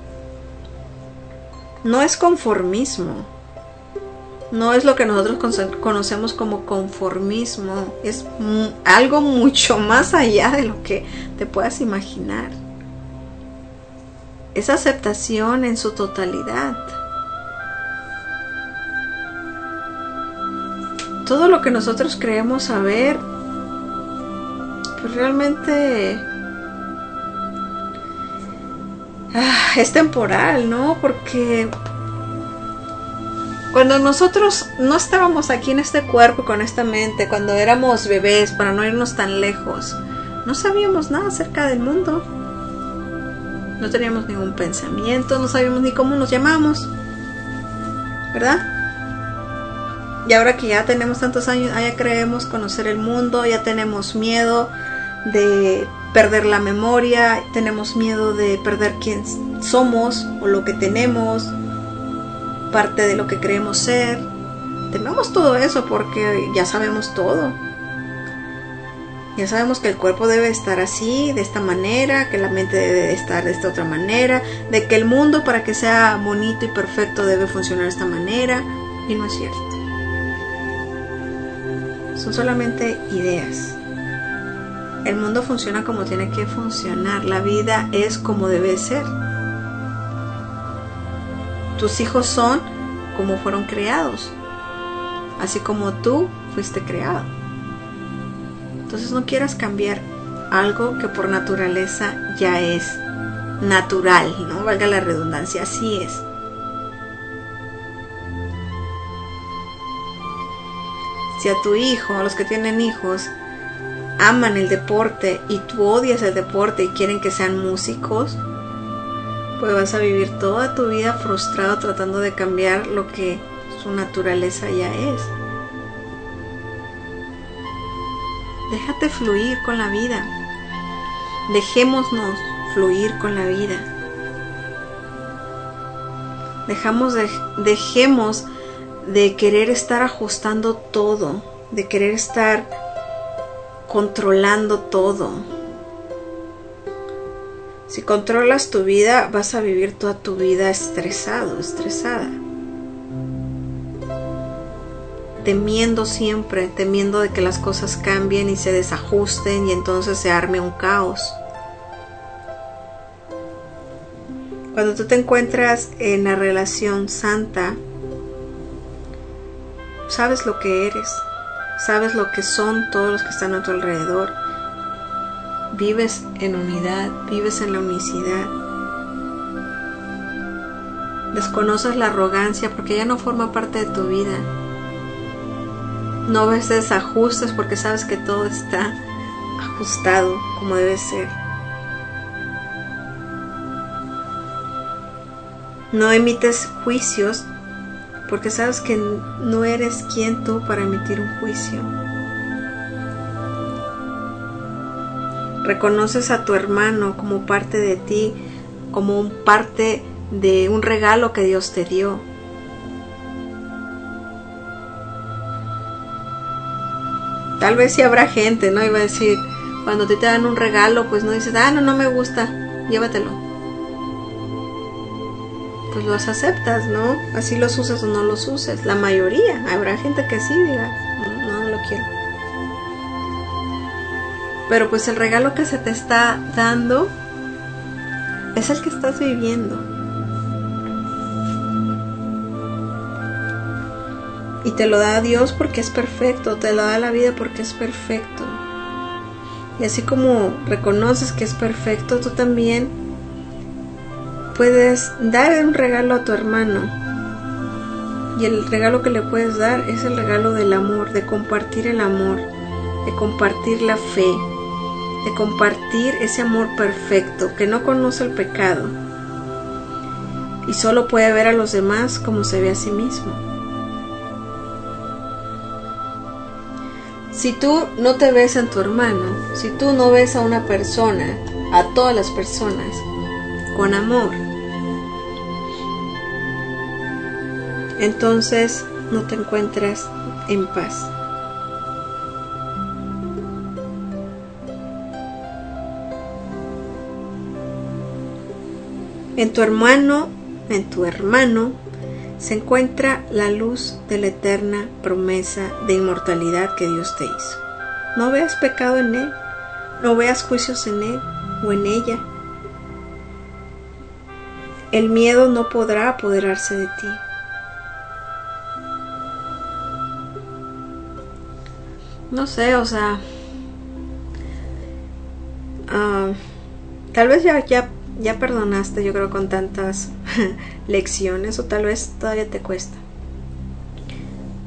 No es conformismo, no es lo que nosotros conocemos como conformismo, es m- algo mucho más allá de lo que te puedas imaginar. Es aceptación en su totalidad. Todo lo que nosotros creemos saber, pues realmente ah, es temporal, ¿no? Porque Cuando nosotros no estábamos aquí en este cuerpo, con esta mente, cuando éramos bebés, para no irnos tan lejos, no sabíamos nada acerca del mundo. No teníamos ningún pensamiento, no sabíamos ni cómo nos llamamos, ¿verdad? Y ahora que ya tenemos tantos años, ya creemos conocer el mundo, ya tenemos miedo de perder la memoria, tenemos miedo de perder quién somos o lo que tenemos, parte de lo que creemos ser. Tememos todo eso porque ya sabemos todo. Ya sabemos que el cuerpo debe estar así, de esta manera, que la mente debe estar de esta otra manera, de que el mundo para que sea bonito y perfecto debe funcionar de esta manera, y no es cierto. Son solamente ideas. El mundo funciona como tiene que funcionar, la vida es como debe ser. Tus hijos son como fueron creados, así como tú fuiste creado. Entonces no quieras cambiar algo que por naturaleza ya es natural, ¿no? Valga la redundancia, así es. Si a tu hijo, a los que tienen hijos, aman el deporte y tú odias el deporte y quieren que sean músicos, pues vas a vivir toda tu vida frustrado tratando de cambiar lo que su naturaleza ya es. Déjate fluir con la vida. Dejémonos fluir con la vida. Dejamos de, dejemos de querer estar ajustando todo, de querer estar controlando todo. Si controlas tu vida, vas a vivir toda tu vida estresado, estresada. Temiendo siempre, temiendo de que las cosas cambien y se desajusten y entonces se arme un caos. Cuando tú te encuentras en la relación santa, sabes lo que eres, sabes lo que son todos los que están a tu alrededor. Vives en unidad, vives en la unicidad. Desconoces la arrogancia porque ya no forma parte de tu vida. No ves desajustes porque sabes que todo está ajustado como debe ser. No emites juicios porque sabes que no eres quien tú para emitir un juicio. Reconoces a tu hermano como parte de ti, como un parte de un regalo que Dios te dio. Tal vez sí habrá gente, ¿no? Iba a decir, cuando a ti te dan un regalo, pues no dices, ah, no, no me gusta, llévatelo. Pues los aceptas, ¿no? Así los uses o no los uses. La mayoría, habrá gente que sí diga, no, no lo quiero. Pero pues el regalo que se te está dando es el que estás viviendo. Y te lo da Dios porque es perfecto, te lo da la vida porque es perfecto. Y así como reconoces que es perfecto, tú también puedes dar un regalo a tu hermano. Y el regalo que le puedes dar es el regalo del amor, de compartir el amor, de compartir la fe, de compartir ese amor perfecto que no conoce el pecado y solo puede ver a los demás como se ve a sí mismo. Si tú no te ves en tu hermano, si tú no ves a una persona, a todas las personas, con amor, entonces no te encuentras en paz. En tu hermano, en tu hermano, se encuentra la luz de la eterna promesa de inmortalidad que Dios te hizo. No veas pecado en él, no veas juicios en él o en ella. El miedo no podrá apoderarse de ti. No sé, o sea, uh, tal vez ya, ya, ya perdonaste, yo creo, con tantas lecciones, o tal vez todavía te cuesta.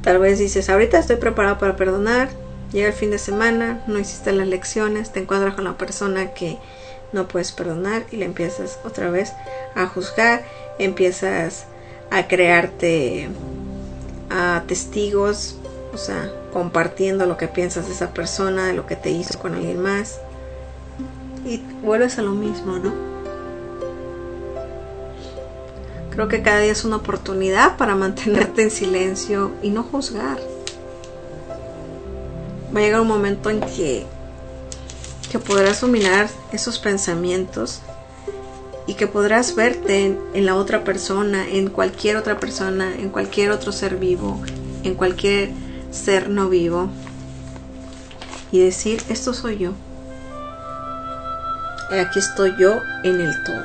Tal vez dices, ahorita estoy preparado para perdonar, llega el fin de semana, no hiciste las lecciones, te encuentras con la persona que no puedes perdonar y le empiezas otra vez a juzgar, empiezas a crearte a testigos, o sea, compartiendo lo que piensas de esa persona, de lo que te hizo con alguien más, y vuelves a lo mismo, ¿no? Creo que cada día es una oportunidad para mantenerte en silencio y no juzgar. Va a llegar un momento en que que podrás dominar esos pensamientos y que podrás verte en, en la otra persona, en cualquier otra persona, en cualquier otro ser vivo, en cualquier ser no vivo, y decir, esto soy yo, y aquí estoy yo en el todo,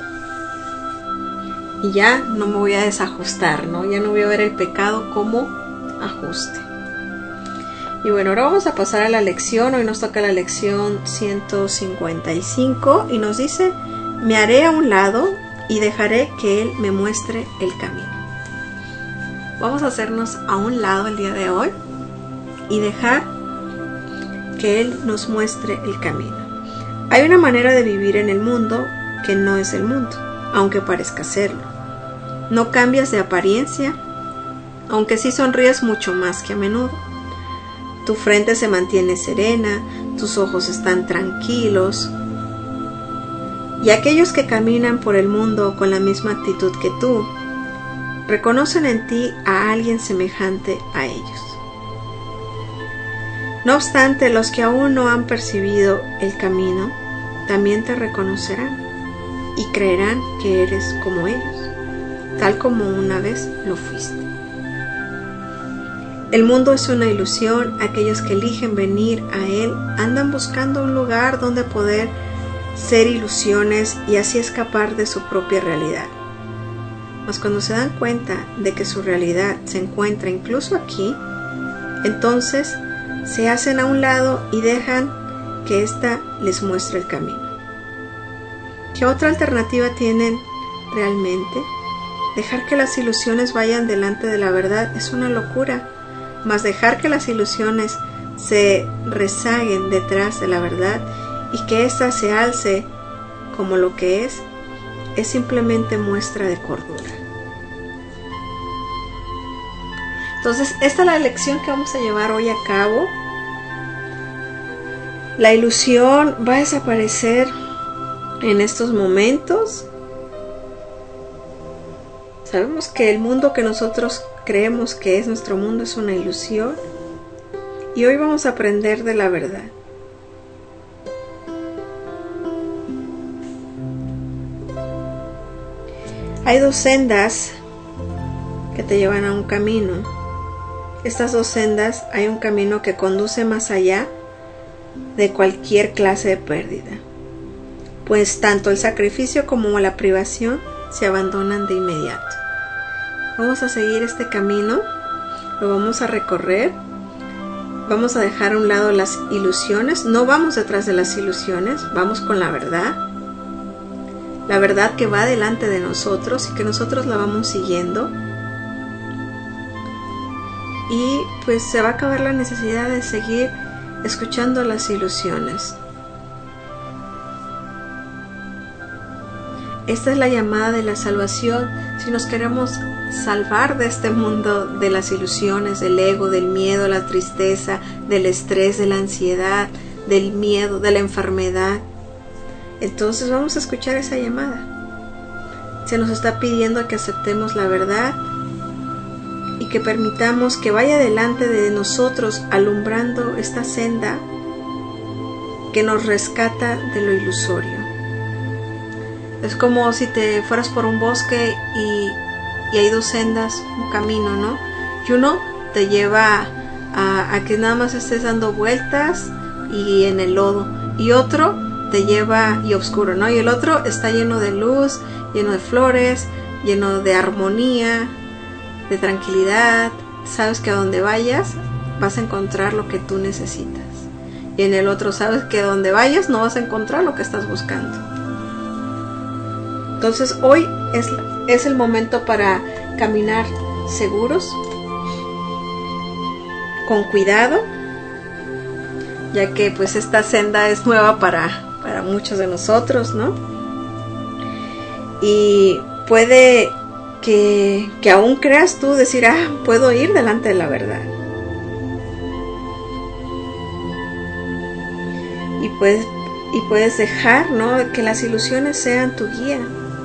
y ya no me voy a desajustar, ¿no? Ya no voy a ver el pecado como ajuste. Y bueno, ahora vamos a pasar a la lección. Hoy nos toca la lección ciento cincuenta y cinco y nos dice: me haré a un lado y dejaré que Él me muestre el camino. Vamos a hacernos a un lado el día de hoy y dejar que Él nos muestre el camino. Hay una manera de vivir en el mundo que no es el mundo, aunque parezca serlo. No cambias de apariencia, aunque sí sonríes mucho más que a menudo. Tu frente se mantiene serena, tus ojos están tranquilos. Y aquellos que caminan por el mundo con la misma actitud que tú, reconocen en ti a alguien semejante a ellos. No obstante, los que aún no han percibido el camino, también te reconocerán y creerán que eres como ellos, tal como una vez lo fuiste. El mundo es una ilusión. Aquellos que eligen venir a él andan buscando un lugar donde poder ser ilusiones y así escapar de su propia realidad. Mas cuando se dan cuenta de que su realidad se encuentra incluso aquí, entonces se hacen a un lado y dejan que ésta les muestre el camino. ¿Qué otra alternativa tienen realmente? Dejar que las ilusiones vayan delante de la verdad es una locura. Mas dejar que las ilusiones se rezaguen detrás de la verdad y que ésta se alce como lo que es, es simplemente muestra de cordura. Entonces, esta es la lección que vamos a llevar hoy a cabo. La ilusión va a desaparecer en estos momentos. Sabemos que el mundo que nosotros creemos que es nuestro mundo es una ilusión, y hoy vamos a aprender de la verdad. Hay dos sendas que te llevan a un camino. Estas dos sendas, hay un camino que conduce más allá de cualquier clase de pérdida, pues tanto el sacrificio como la privación se abandonan de inmediato. Vamos a seguir este camino, lo vamos a recorrer, vamos a dejar a un lado las ilusiones, no vamos detrás de las ilusiones, vamos con la verdad, la verdad que va delante de nosotros y que nosotros la vamos siguiendo, y pues se va a acabar la necesidad de seguir escuchando las ilusiones. Esta es la llamada de la salvación. Si nos queremos salvar de este mundo de las ilusiones, del ego, del miedo, la tristeza, del estrés, de la ansiedad, del miedo, de la enfermedad, entonces vamos a escuchar esa llamada. Se nos está pidiendo que aceptemos la verdad y que permitamos que vaya delante de nosotros alumbrando esta senda que nos rescata de lo ilusorio. Es como si te fueras por un bosque y, y hay dos sendas, un camino, ¿no? Y uno te lleva a, a que nada más estés dando vueltas y en el lodo, y otro te lleva y oscuro, ¿no? Y el otro está lleno de luz, lleno de flores, lleno de armonía, de tranquilidad. Sabes que a donde vayas vas a encontrar lo que tú necesitas. Y en el otro sabes que a donde vayas no vas a encontrar lo que estás buscando. Entonces hoy es, es el momento para caminar seguros, con cuidado, ya que pues esta senda es nueva para, para muchos de nosotros, ¿no? Y puede que, que aún creas tú decir, ah, puedo ir delante de la verdad. Y puedes, y puedes dejar, ¿no?, que las ilusiones sean tu guía.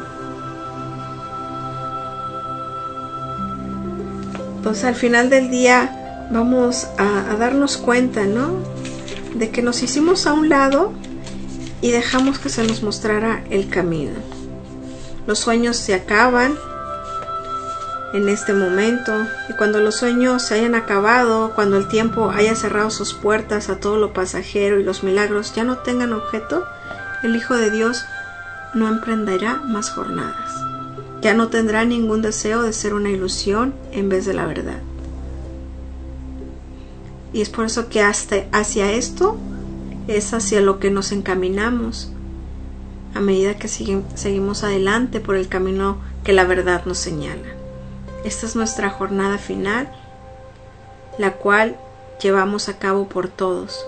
Entonces al final del día vamos a, a darnos cuenta, ¿no?, de que nos hicimos a un lado y dejamos que se nos mostrara el camino. Los sueños se acaban en este momento, y cuando los sueños se hayan acabado, cuando el tiempo haya cerrado sus puertas a todo lo pasajero y los milagros ya no tengan objeto, el Hijo de Dios no emprenderá más jornadas. Ya no tendrá ningún deseo de ser una ilusión en vez de la verdad. Y es por eso que hasta hacia esto es hacia lo que nos encaminamos a medida que sigue, seguimos adelante por el camino que la verdad nos señala. Esta es nuestra jornada final, la cual llevamos a cabo por todos.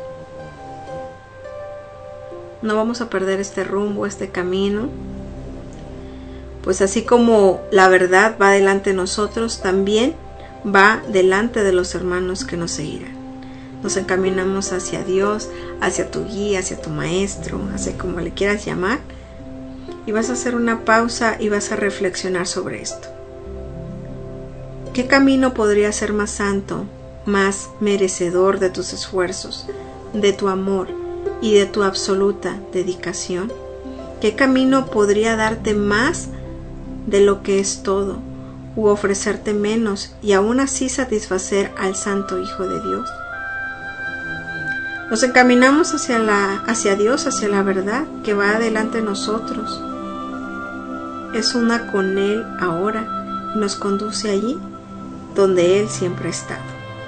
No vamos a perder este rumbo, este camino, pues así como la verdad va delante de nosotros, también va delante de los hermanos que nos seguirán. Nos encaminamos hacia Dios, hacia tu guía, hacia tu maestro, hacia como le quieras llamar, y vas a hacer una pausa y vas a reflexionar sobre esto. ¿Qué camino podría ser más santo, más merecedor de tus esfuerzos, de tu amor y de tu absoluta dedicación? ¿Qué camino podría darte más de lo que es todo, u ofrecerte menos y aún así satisfacer al Santo Hijo de Dios? Nos encaminamos hacia, la, hacia Dios, hacia la verdad que va adelante de nosotros. Es una con Él ahora y nos conduce allí donde Él siempre ha estado.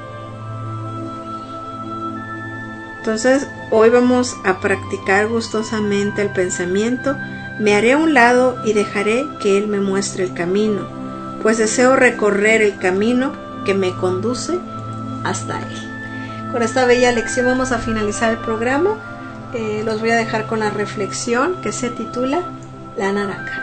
Entonces, hoy vamos a practicar gustosamente el pensamiento: me haré a un lado y dejaré que Él me muestre el camino, pues deseo recorrer el camino que me conduce hasta Él. Con esta bella lección vamos a finalizar el programa. Eh, los voy a dejar con la reflexión que se titula La Naranja.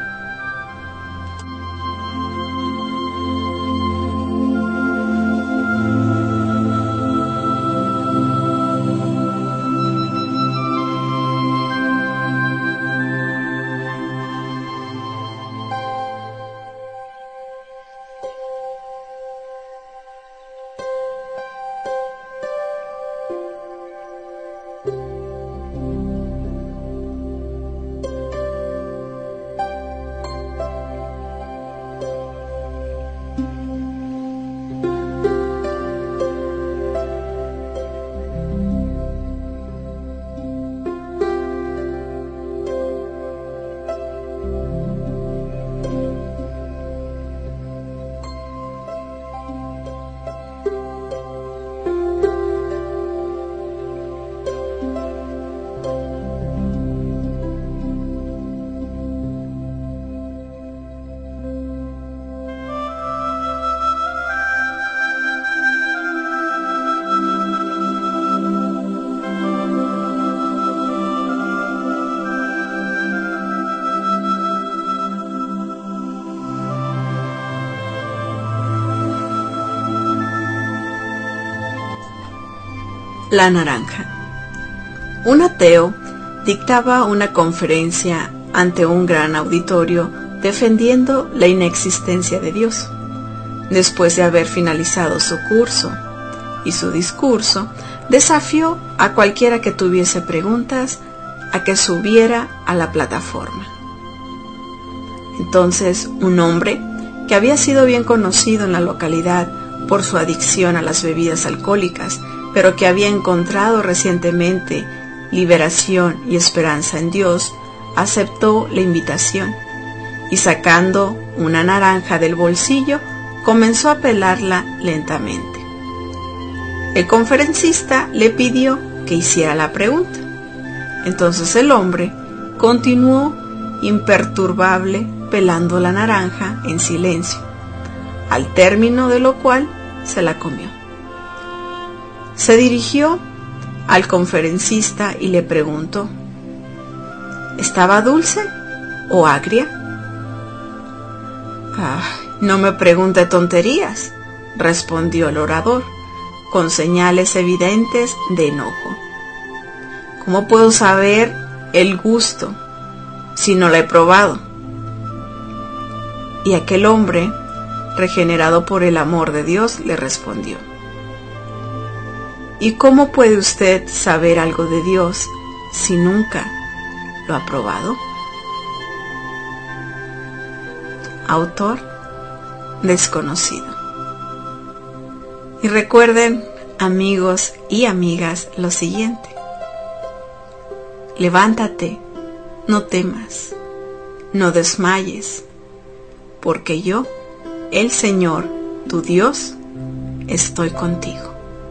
La naranja. Un ateo dictaba una conferencia ante un gran auditorio defendiendo la inexistencia de Dios. Después de haber finalizado su curso y su discurso, desafió a cualquiera que tuviese preguntas a que subiera a la plataforma. Entonces, un hombre que había sido bien conocido en la localidad por su adicción a las bebidas alcohólicas, pero que había encontrado recientemente liberación y esperanza en Dios, aceptó la invitación y, sacando una naranja del bolsillo, comenzó a pelarla lentamente. El conferencista le pidió que hiciera la pregunta. Entonces el hombre continuó imperturbable pelando la naranja en silencio, al término de lo cual se la comió. Se dirigió al conferencista y le preguntó: ¿estaba dulce o agria? Ah, no me pregunte tonterías, respondió el orador, con señales evidentes de enojo. ¿Cómo puedo saber el gusto si no la he probado? Y aquel hombre, regenerado por el amor de Dios, le respondió: ¿y cómo puede usted saber algo de Dios si nunca lo ha probado? Autor desconocido. Y recuerden, amigos y amigas, lo siguiente: levántate, no temas, no desmayes, porque yo, el Señor, tu Dios, estoy contigo.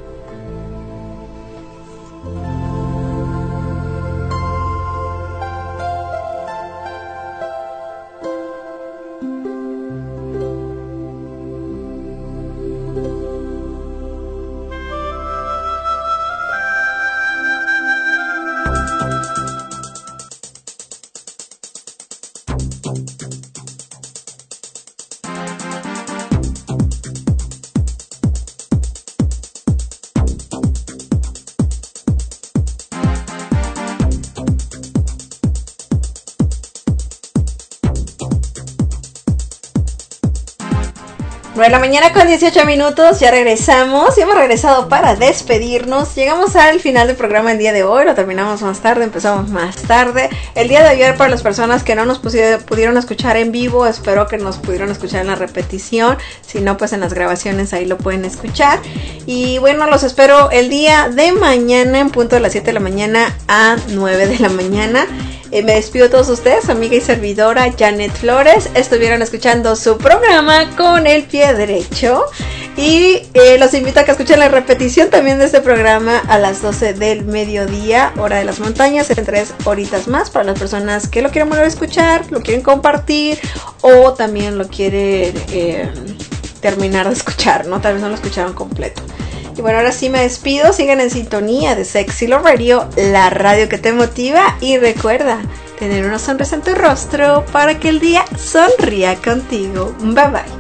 nueve de la mañana con dieciocho minutos, ya regresamos y hemos regresado para despedirnos. Llegamos al final del programa el día de hoy, lo terminamos más tarde, empezamos más tarde. El día de ayer, para las personas que no nos pusieron, pudieron escuchar en vivo, espero que nos pudieron escuchar en la repetición, si no pues en las grabaciones ahí lo pueden escuchar. Y bueno, los espero el día de mañana en punto de las siete de la mañana a nueve de la mañana. Eh, me despido de todos ustedes, amiga y servidora Janet Flores. Estuvieron escuchando su programa Con el Pie Derecho. Y eh, los invito a que escuchen la repetición también de este programa a las doce del mediodía, hora de las montañas, en tres horitas más, para las personas que lo quieren volver a escuchar, lo quieren compartir o también lo quieren eh, terminar de escuchar, ¿no? Tal vez no lo escucharon completo. Y bueno, ahora sí me despido. Sigan en sintonía de Sexy Love Radio, la radio que te motiva. Y recuerda tener una sonrisa en tu rostro para que el día sonría contigo. Bye bye.